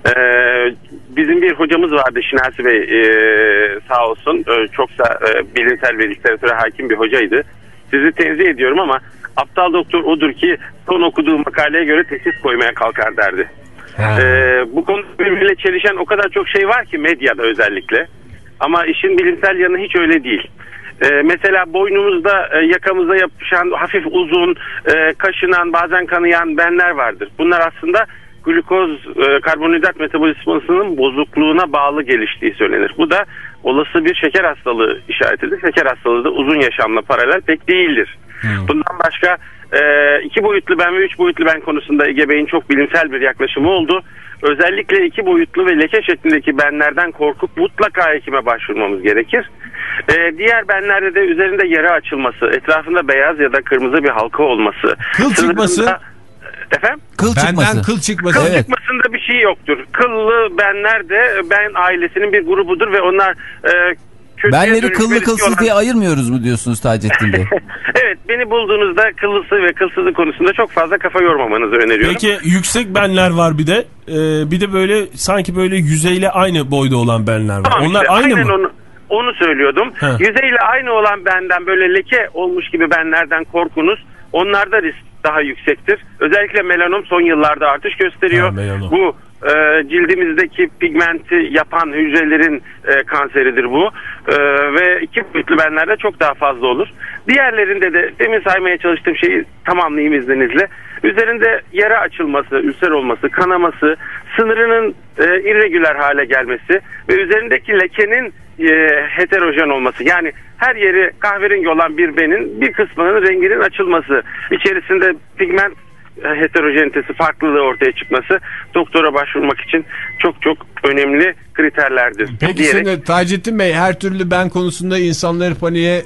Ee, bizim bir hocamız vardı, Şinasi Bey, e, sağ olsun, e, çok da e, bilimsel ve literatüre hakim bir hocaydı. Sizi tenzih ediyorum ama aptal doktor odur ki son okuduğu makaleye göre teşhis koymaya kalkar derdi. Ee, bu konuda birbiriyle çelişen o kadar çok şey var ki, medyada özellikle. Ama işin bilimsel yanı hiç öyle değil. Ee, mesela boynumuzda, e, yakamıza yapışan, hafif uzun, e, kaşınan, bazen kanayan benler vardır. Bunlar aslında glukoz, e, karbonhidrat metabolizmasının bozukluğuna bağlı geliştiği söylenir. Bu da olası bir şeker hastalığı işaretidir. Şeker hastalığı da uzun yaşamla paralel pek değildir. Hmm. Bundan başka e, iki boyutlu ben ve üç boyutlu ben konusunda Ege Bey'in çok bilimsel bir yaklaşımı oldu. Özellikle iki boyutlu ve leke şeklindeki benlerden korkup mutlaka hekime başvurmamız gerekir. Ee, diğer benlerde de üzerinde yara açılması, etrafında beyaz ya da kırmızı bir halka olması. Kıl çıkması. Efendim? Kıl çıkması. Benden kıl çıkması. Kıl evet. çıkmasında bir şey yoktur. Kıllı benler de ben ailesinin bir grubudur ve onlar e, benleri kıllı kılsız olan... diye ayırmıyoruz mu diyorsunuz Taceddin Bey? Evet, beni bulduğunuzda kıllısı ve kılsızı konusunda çok fazla kafa yormamanızı öneriyorum. Peki yüksek benler var bir de. Ee, bir de böyle sanki böyle yüzeyle aynı boyda olan benler var. Tamam, onlar işte, aynı mı? Onu, onu söylüyordum. He. Yüzeyle aynı olan benden, böyle leke olmuş gibi benlerden korkunuz. Onlarda risk daha yüksektir. Özellikle melanom son yıllarda artış gösteriyor. Ha, bu e, cildimizdeki pigmenti yapan hücrelerin e, kanseridir bu. E, ve iki boyutlu benlerde çok daha fazla olur. Diğerlerinde de demin saymaya çalıştığım şeyi tamamlayayım izninizle. Üzerinde yara açılması, ülser olması, kanaması, sınırının e, irregüler hale gelmesi ve üzerindeki lekenin e, heterojen olması. Yani her yeri kahverengi olan bir benin bir kısmının renginin açılması, içerisinde pigment heterojenitesi, farklılığı ortaya çıkması doktora başvurmak için çok çok önemli kriterlerdir. Peki diyerek... şimdi Taceddin Bey, her türlü ben konusunda insanları paniğe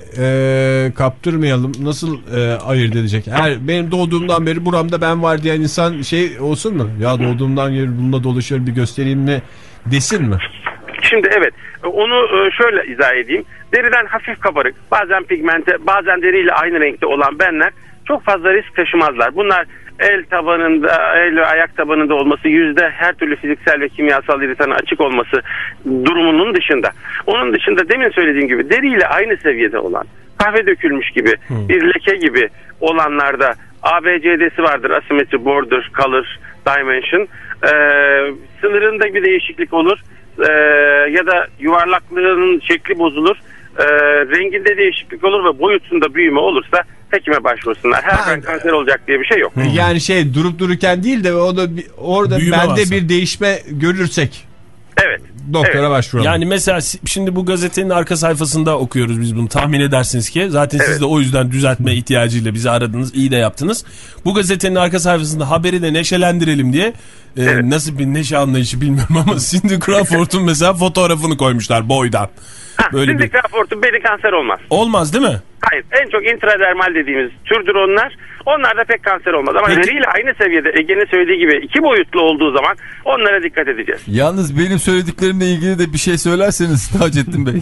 e, kaptırmayalım. Nasıl e, ayırt edecek? Her, benim doğduğumdan beri buramda ben var diyen insan şey olsun mu? Ya doğduğumdan beri bununla dolaşıyorum, bir göstereyim mi desin mi? Şimdi evet, onu şöyle izah edeyim. Deriden hafif kabarık, bazen pigmente, bazen deriyle aynı renkte olan benler çok fazla risk taşımazlar. Bunlar el tabanında, el ve ayak tabanında olması, yüzde her türlü fiziksel ve kimyasal iritana açık olması durumunun dışında. Onun dışında demin söylediğim gibi deriyle aynı seviyede olan, kahve dökülmüş gibi, hmm. bir leke gibi olanlarda A B C D'si vardır. Asymmetry, border, color, dimension. Ee, sınırında bir değişiklik olur. Ee, ya da yuvarlaklığının şekli bozulur. Ee, renginde değişiklik olur ve boyutunda büyüme olursa hekime başvursunlar. Her ben kanser olacak diye bir şey yok. Yani şey durup dururken değil de o da orada büyüme bende varsa, bir değişme görürsek. Evet. Doktora evet. başvuralım. Yani mesela şimdi bu gazetenin arka sayfasında okuyoruz biz bunu. Tahmin edersiniz ki zaten evet. Siz de o yüzden düzeltme ihtiyacıyla bizi aradınız. İyi de yaptınız. Bu gazetenin arka sayfasında haberi de neşelendirelim diye e, evet. nasıl bir neşe anlayışı bilmiyorum ama Cindy Crawford'un mesela fotoğrafını koymuşlar boydan. Ha, Cindy bir... Crawford'un beni kanser olmaz. Olmaz değil mi? Hayır. En çok intradermal dediğimiz türdür onlar. Onlar da pek kanser olmaz. Ama deriyle aynı seviyede Ege'nin söylediği gibi iki boyutlu olduğu zaman onlara dikkat edeceğiz. Yalnız benim söylediklerimle ilgili de bir şey söylerseniz Taceddin Bey.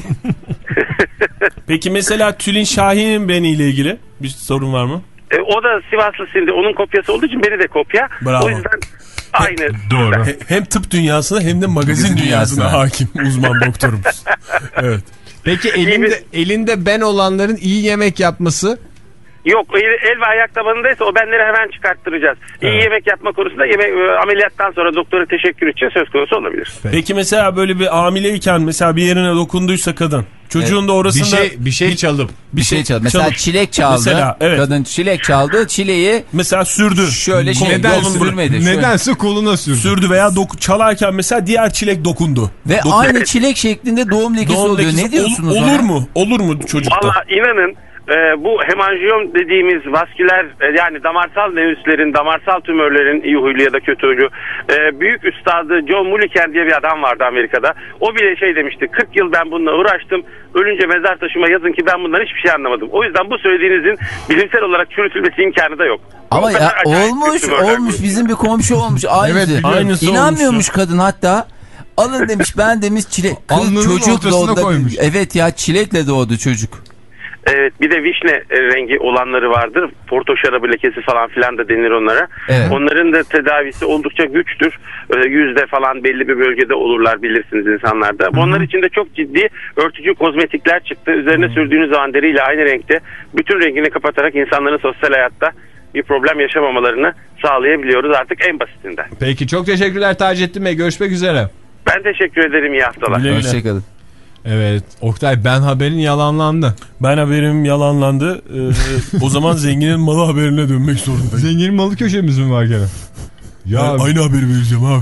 Peki mesela Tülin Şahin'in beniyle ilgili bir sorun var mı? E, o da Sivaslı Cindy. Onun kopyası olduğu için beni de kopya. Bravo. O yüzden aynı. Doğru. Hem tıp dünyasına hem de magazin dünyasına hakim uzman doktorumuz. Evet. Peki elinde, elinde ben olanların iyi yemek yapması? Yok, el ve ayak tabanındaysa o benleri hemen çıkarttıracağız. İyi evet. Yemek yapma konusunda yemek, ameliyattan sonra doktora teşekkür için söz konusu olabilir. Peki, Peki mesela böyle bir hamileyken mesela bir yerine dokunduysa kadın, çocuğun evet. da orasında bir şey, bir şey çalıp bir şey çaldı. Mesela çalıp. çilek çaldı. Mesela, evet. Kadın çilek çaldı, çileği mesela sürdü. Şöyle şey neden sürmedi. Nedense koluna sürdü. Sürdü veya doku, çalarken mesela diğer çilek dokundu. Ve Doku. aynı çilek şeklinde doğum lekesi doğum oluyor. Lekesi. Ne diyorsunuz Ol, olur ona? mu? Olur mu çocukta? Valla inanın e, bu hemanjiyom dediğimiz vasküler e, yani damarsal nevüslerin, damarsal tümörlerin iyi huylu ya da kötü huylu e, büyük üstadı John Mulliken diye bir adam vardı Amerika'da. O bile şey demişti, kırk yıl ben bununla uğraştım, ölünce mezar taşıma yazın ki ben bundan hiçbir şey anlamadım. O yüzden bu söylediğinizin bilimsel olarak çürütülmesi imkanı da yok. Ama ya olmuş olmuş bizim bir komşu olmuş aynısı. Evet, aynısı İnanmıyormuş kadın hatta. Alın demiş, ben demiş çilek kız çocuk doğdu. Evet ya, çilekle doğdu çocuk. Evet, bir de vişne rengi olanları vardır. Porto şarabı lekesi falan filan da denir onlara. Evet. Onların da tedavisi oldukça güçtür. Ee, yüzde falan belli bir bölgede olurlar, bilirsiniz insanlarda. Hı-hı. Onlar için de çok ciddi örtücü kozmetikler çıktı. Üzerine Hı-hı. sürdüğünüz zaman deriyle aynı renkte bütün rengini kapatarak insanların sosyal hayatta bir problem yaşamamalarını sağlayabiliyoruz artık en basitinden. Peki, çok teşekkürler Taceddin Bey. Görüşmek üzere. Ben teşekkür ederim. İyi haftalar. Hoşçakalın. Evet Oktay, ben haberin yalanlandı. Ben haberim yalanlandı. Ee, o zaman zenginin malı haberine dönmek zorundayım. Zenginin malı köşemiz mi var gene? Ya ben aynı haberi vereceğim abi.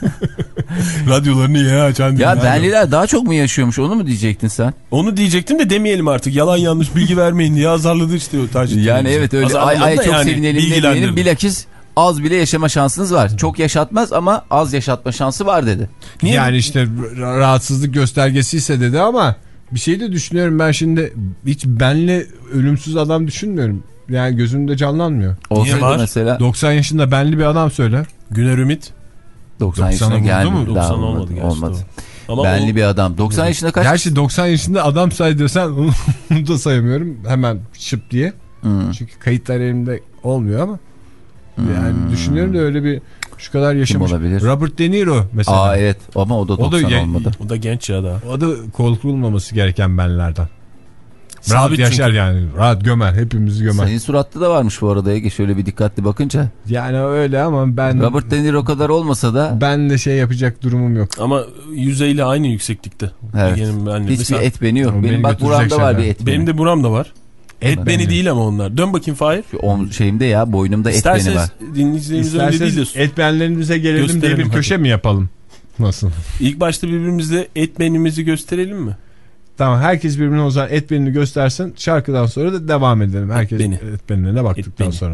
Radyolarını yeni açan. Ya benliler daha çok mu yaşıyormuş, onu mu diyecektin sen? Onu diyecektim de demeyelim artık. Yalan yanlış bilgi vermeyin diye azarladı işte o Taceddin. Yani evet öyle. Ay, ay çok yani, sevinelim demeyelim. Bilakis az bile yaşama şansınız var. Çok yaşatmaz ama az yaşatma şansı var dedi. Niye? Yani işte rahatsızlık göstergesiyse dedi ama bir şey de düşünüyorum ben şimdi, hiç benle ölümsüz adam düşünmüyorum. Yani gözümde canlanmıyor. Olsaydı var? Mesela doksan yaşında benli bir adam söyle. Güner Ümit. doksan yaşına geldi mi? doksan olmadı. Olmadı. Ama benli o... bir adam. doksan evet. yaşında kaç? Gerçi doksan yaşında adam say desen onu da sayamıyorum. Hemen şıp diye. Hmm. Çünkü kayıtlar elimde olmuyor ama. Yani hmm. düşünüyorum da öyle bir şu kadar yaşamış. Robert De Niro mesela. Aa evet, ama o da doksan o da, olmadı. O da genç ya da. O da korkulmaması gereken benlerden. Rahat Sabit yaşar çünkü. Yani. Rahat gömer. Hepimizi gömer. Senin suratta da varmış bu arada Ege, şöyle bir dikkatli bakınca. Yani öyle ama ben... Robert De Niro kadar olmasa da... Ben de şey yapacak durumum yok. Ama yüzeyle aynı yükseklikte. Evet. Hiçbir mesela, et beni yok. Benim bak buramda var bir et beni. Benim de buramda var. Et ben beni de. Değil ama onlar. Dön bakayım Fahir. Şu şeyimde ya, boynumda et İsterseniz, beni var. Dinleyicilerimiz öyle değil de. Et benlerimize gelelim diye bir köşe hadi. Mi yapalım? Nasıl? İlk başta birbirimize et benimizi gösterelim mi? Tamam, herkes birbirine o zaman et benini göstersin. Şarkıdan sonra da devam edelim. Herkes et, et benine baktıktan et sonra.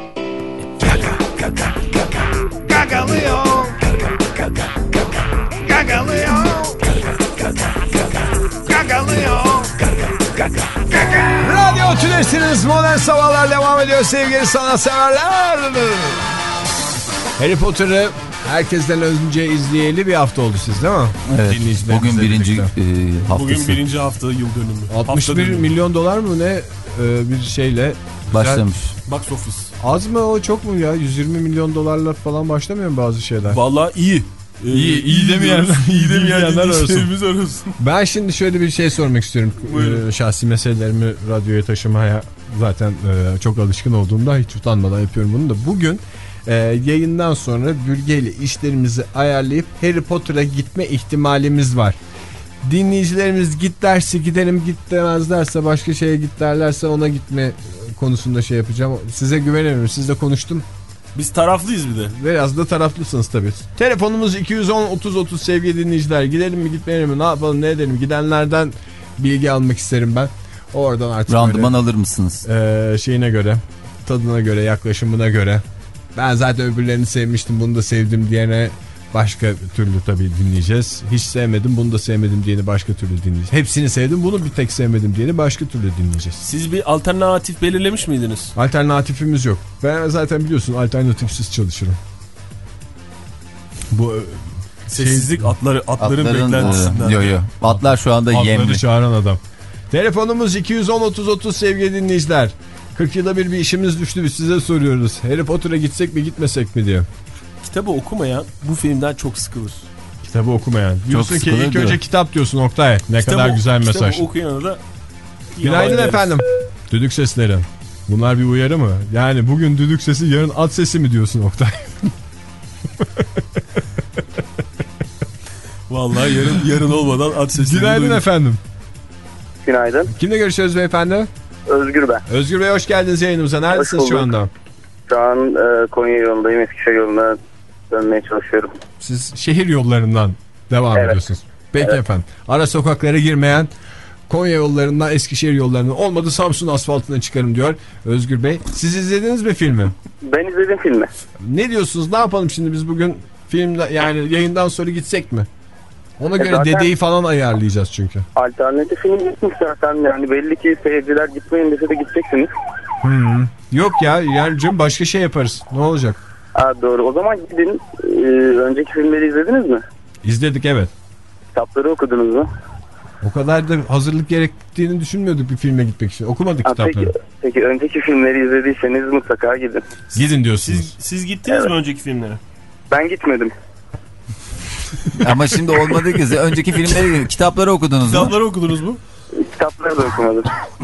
Gagalıyor. Gagalıyor. Gagalıyor. Radyo Tülesi'niz Modern Sabahlar devam ediyor sevgili sanatseverler. Harry Potter'ı herkesten önce izleyeli bir hafta oldu siz değil mi? Evet. Bugün birinci e, haftası. Bugün birinci hafta yıl dönümü. altmış bir dönümü. Milyon dolar mı ne e, bir şeyle başlamış. Box office. Az mı o, çok mu ya? yüz yirmi milyon dolarlar falan başlamıyor mu bazı şeyler? Vallahi iyi. Ee, iyi, iyi demeyenler, iyi demeyenler arasın. Ben şimdi şöyle bir şey sormak istiyorum. Ee, şahsi meselelerimi radyoya taşımaya zaten e, çok alışkın olduğumda hiç utanmadan yapıyorum bunu da. Bugün e, yayından sonra bürgeyle işlerimizi ayarlayıp Harry Potter'a gitme ihtimalimiz var. Dinleyicilerimiz git derse gidelim, git demezlerse, başka şeye git derlerse ona gitme konusunda şey yapacağım. Size güvenemiyorum. Sizle konuştum. Biz taraflıyız bir de. Biraz da taraflısınız tabii. Telefonumuz iki yüz on otuz otuz sevgili dinleyiciler. Gidelim mi gitmeyelim mi, ne yapalım ne edelim, gidenlerden bilgi almak isterim ben. Oradan artık randıman alır mısınız? E, şeyine göre, tadına göre, yaklaşımına göre. Ben zaten öbürlerini sevmiştim, bunu da sevdim diyene başka türlü tabii dinleyeceğiz. Hiç sevmedim, bunu da sevmedim diyeni başka türlü dinleyeceğiz. Hepsini sevdim, bunu bir tek sevmedim diyeni başka türlü dinleyeceğiz. Siz bir alternatif belirlemiş miydiniz? Alternatifimiz yok. Ben zaten biliyorsun alternatifsiz çalışırım. Bu sessizlik şey, atları, atların, atların beklentisinden. Yo yo. Atlar şu anda atları yemli. Atları çağıran adam. Telefonumuz iki yüz on otuz otuz sevgili dinleyiciler. kırk yılda bir bir işimiz düştü, biz size soruyoruz. Harry Potter'a gitsek mi gitmesek mi diye. Kitabı okumayan bu filmden çok sıkılır. Kitabı okumayan. Diyorsun ki ilk önce kitap diyorsun Oktay. Ne kitabı, kadar güzel mesaj. Kitabı okuyana da günaydın efendim. Düdük sesleri. Bunlar bir uyarı mı? Yani bugün düdük sesi, yarın at sesi mi diyorsun Oktay? Vallahi yarın yarın olmadan at sesi. Günaydın duydum. Efendim. Günaydın. Kimle görüşüyoruz beyefendi? Özgür ben. Özgür Bey hoş geldiniz yayınımıza. Neredesiniz şu anda? Şu an e, Konya yolundayım. Eskişehir yoluna dönmeye çalışıyorum. Siz şehir yollarından devam evet. ediyorsunuz. Peki evet. Efendim. Ara sokaklara girmeyen Konya yollarından Eskişehir yollarına, olmadı Samsun asfaltına çıkarım diyor Özgür Bey. Siz izlediniz mi filmi? Ben izledim filmi. Ne diyorsunuz? Ne yapalım şimdi biz bugün filmde, yani yayından sonra gitsek mi? Ona göre zaten dedeyi falan ayarlayacağız çünkü. Alternatif film gitmiş zaten, yani belli ki seyirciler gitmeyin dese de gideceksiniz. Hmm. Yok ya, yani canım başka şey yaparız. Ne olacak? Aa, doğru. O zaman gidin. Ee, önceki filmleri izlediniz mi? İzledik, evet. Kitapları okudunuz mu? O kadar da hazırlık gerektiğini düşünmüyorduk bir filme gitmek için. Okumadık Aa, kitapları. Peki, peki önceki filmleri izlediyseniz mutlaka gidin. Gidin diyorsunuz. Siz, siz gittiniz Evet. mi önceki filmlere? Ben gitmedim. Ama şimdi olmadı ki. Önceki filmleri, kitapları okudunuz mu? Kitapları okudunuz mu? Kitapları da okumadım.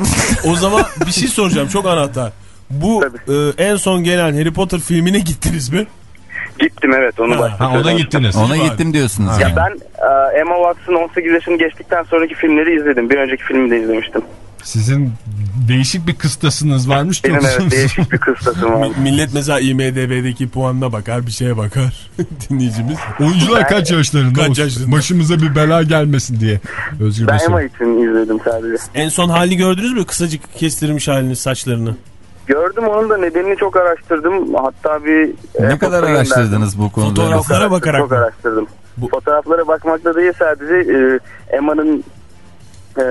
O zaman bir şey soracağım, çok anahtar. Bu e, en son gelen Harry Potter filmine gittiniz mi? Gittim, evet, onu başladım. Ha, ona gittiniz. Ona gittim diyorsunuz. Ya Yani. ben e, Emma Watson on sekiz yaşını geçtikten sonraki filmleri izledim. Bir önceki filmi de izlemiştim. Sizin değişik bir kıstasınız varmış. Benim çok evet uzun. değişik bir kıstasım var. Millet mesela I M D B'deki puanına bakar, bir şeye bakar dinleyicimiz. Oyuncular kaç yaşlarında? Kaç yaşlarında? Başımıza bir bela gelmesin diye. Özgür Bey. Ben Emma için izledim sadece. En son halini gördünüz mü? Kısacık kestirmiş halini, saçlarını. Gördüm, onun da nedenini çok araştırdım. Hatta bir... Ne e, kadar foto araştırdınız bu konuda? Fotoğraflara Çok bakarak Çok mı? araştırdım. Bu... Fotoğraflara bakmakla değil, sadece e, Emma'nın e,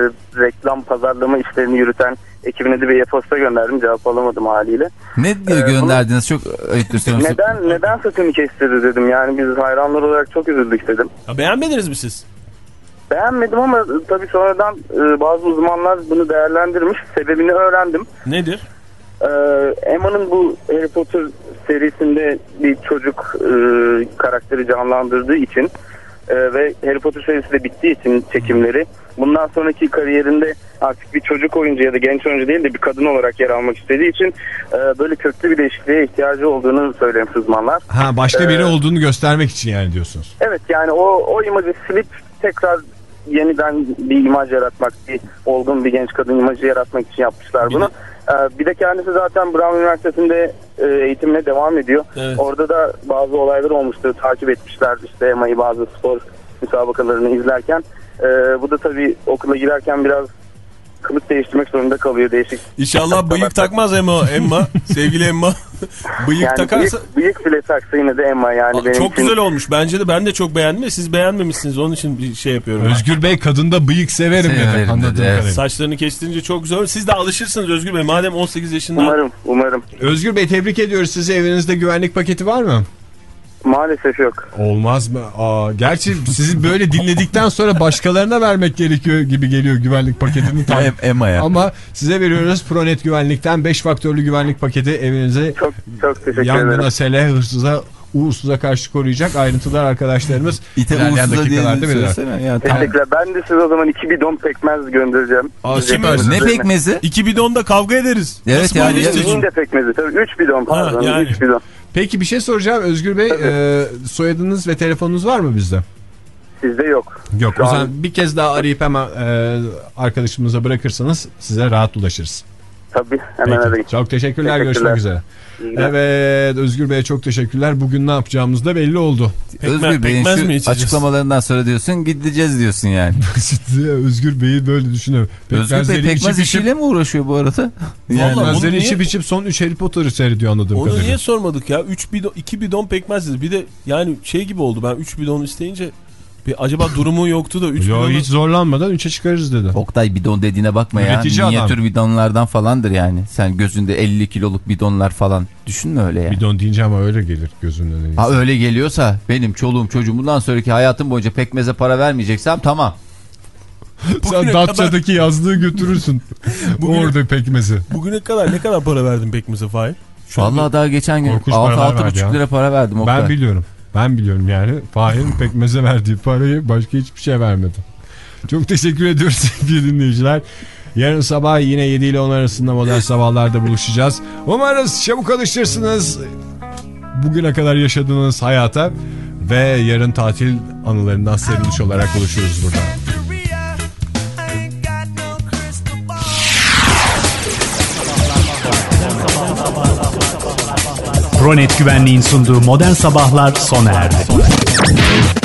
reklam pazarlama işlerini yürüten ekibine de bir e-posta gönderdim. Cevap alamadım haliyle. Ne diye Ee, gönderdiniz? Çok ayıp. Neden neden saçını kestirdi dedim. Yani biz hayranlar olarak çok üzüldük dedim. Ya beğenmediniz mi siz? Beğenmedim ama e, tabii sonradan e, bazı uzmanlar bunu değerlendirmiş. Sebebini öğrendim. Nedir? Ee, Emma'nın bu Harry Potter serisinde bir çocuk e, karakteri canlandırdığı için e, ve Harry Potter serisi de bittiği için çekimleri, bundan sonraki kariyerinde artık bir çocuk oyuncu ya da genç oyuncu değil de bir kadın olarak yer almak istediği için e, böyle köklü bir değişikliğe ihtiyacı olduğunu söylemiş uzmanlar. Ha, başka biri Ee, olduğunu göstermek için yani diyorsunuz. Evet, yani o, o imajı silip tekrar yeniden bir imaj yaratmak, bir olgun bir genç kadın imajı yaratmak için yapmışlar bunu. Ee, bir de kendisi zaten Brown Üniversitesi'nde e, eğitimine devam ediyor. Evet. Orada da bazı olaylar olmuştu. Takip etmişler işte Emma'yı bazı spor müsabakalarını izlerken. Ee, bu da tabii okula girerken biraz kılık değiştirmek zorunda kalıyor, değişik. İnşallah bıyık takmaz Emma. Emma. Sevgili Emma. Bıyık yani takarsa... Bıyık, bıyık bile taksa yine de Emma yani. Aa, benim çok için... güzel olmuş. Bence de, ben de çok beğendim. Siz beğenmemişsiniz. Onun için bir şey yapıyorum. Özgür Bey kadında bıyık severim, Severim dedi. Anladığım dedi, evet. kadarıyla. Saçlarını kestirince çok güzel. Siz de alışırsınız Özgür Bey. Madem on sekiz yaşında. Umarım, umarım. Özgür Bey, tebrik ediyoruz sizi. Evinizde güvenlik paketi var mı? Maalesef yok. Olmaz mı? Aa, gerçi sizi böyle dinledikten sonra başkalarına vermek gerekiyor gibi geliyor güvenlik paketini. Tam. Emma'ya. Ama size veriyoruz Pronet Güvenlik'ten beş faktörlü güvenlik paketi, evinize Çok çok teşekkür yangına, ederim. sele, hırsıza, uğursuza karşı koruyacak. Ayrıntılar arkadaşlarımız İte ilerleyen uğursuza diye dakikalarda verirler. söylesene. Ya, tamam. Teşekkürler. Ben de size o zaman iki bidon pekmez göndereceğim. Aa, Size süper. de- Ne pekmezi? İki bidonda kavga ederiz. Evet, Nasıl yani- paylaşacağız Bizim onu? de pekmezi. Tabii üç bidon pardon. yani. üç bidon. Peki bir şey soracağım Özgür Bey. E, soyadınız ve telefonunuz var mı bizde? Sizde yok. Yok. Şu O an- zaman bir kez daha arayıp hemen e, arkadaşımıza bırakırsanız size rahat ulaşırız. Tabii hemen Peki. arayın. Çok teşekkürler. Teşekkürler. Görüşmek üzere. Evet, Özgür Bey'e çok teşekkürler. Bugün ne yapacağımız da belli oldu. Özgür Bey'in pekmez mi şu içeceğiz? açıklamalarından sonra diyorsun gideceğiz diyorsun yani. Özgür Bey'i böyle düşünüyorum. Özgür Bey Pekmezleri pekmez içip işiyle mi uğraşıyor bu arada? Vallahi Yani onu Pekmezleri niye- içip içip son üç Harry Potter'ı seyrediyor anladığım Onu kadarıyla. niye sormadık ya? üç bidon, iki bidon pekmez dedi. Bir de yani şey gibi oldu. Ben üç bidon isteyince bir acaba durumu yoktu da üç Yo, bidonu... hiç zorlanmadan üçe çıkarırız dedi. Oktay bidon dediğine bakma ya. Üretici Minyatür adam. bidonlardan falandır yani. Sen gözünde elli kiloluk bidonlar falan. Düşünme öyle ya. Bidon deyince ama öyle gelir gözünün önüne. Ha öyle geliyorsa benim çoluğum çocuğum bundan sonraki hayatım boyunca pekmeze para vermeyeceksem tamam. Sen Bugüne Datça'daki yazlığı götürürsün. Bugüne- Orada pekmezi. Bugüne kadar ne kadar para verdin pekmeze Fahir? Şu an Vallahi daha geçen gün Korkunç altı paralar altı verdi ya. buçuk lira para verdim Oktay. Ben biliyorum. Ben biliyorum yani. Fahir'in pekmeze verdiği parayı başka hiçbir şey vermedi. Çok teşekkür ediyoruz sevgili dinleyiciler. Yarın sabah yine yedi ile on arasında Modern Sabahlar'da buluşacağız. Umarız çabuk alışırsınız bugüne kadar yaşadığınız hayata ve yarın tatil anılarından sıyrılmış olarak buluşuruz burada. Pronet Güvenliğin sunduğu Modern Sabahlar sona erdi.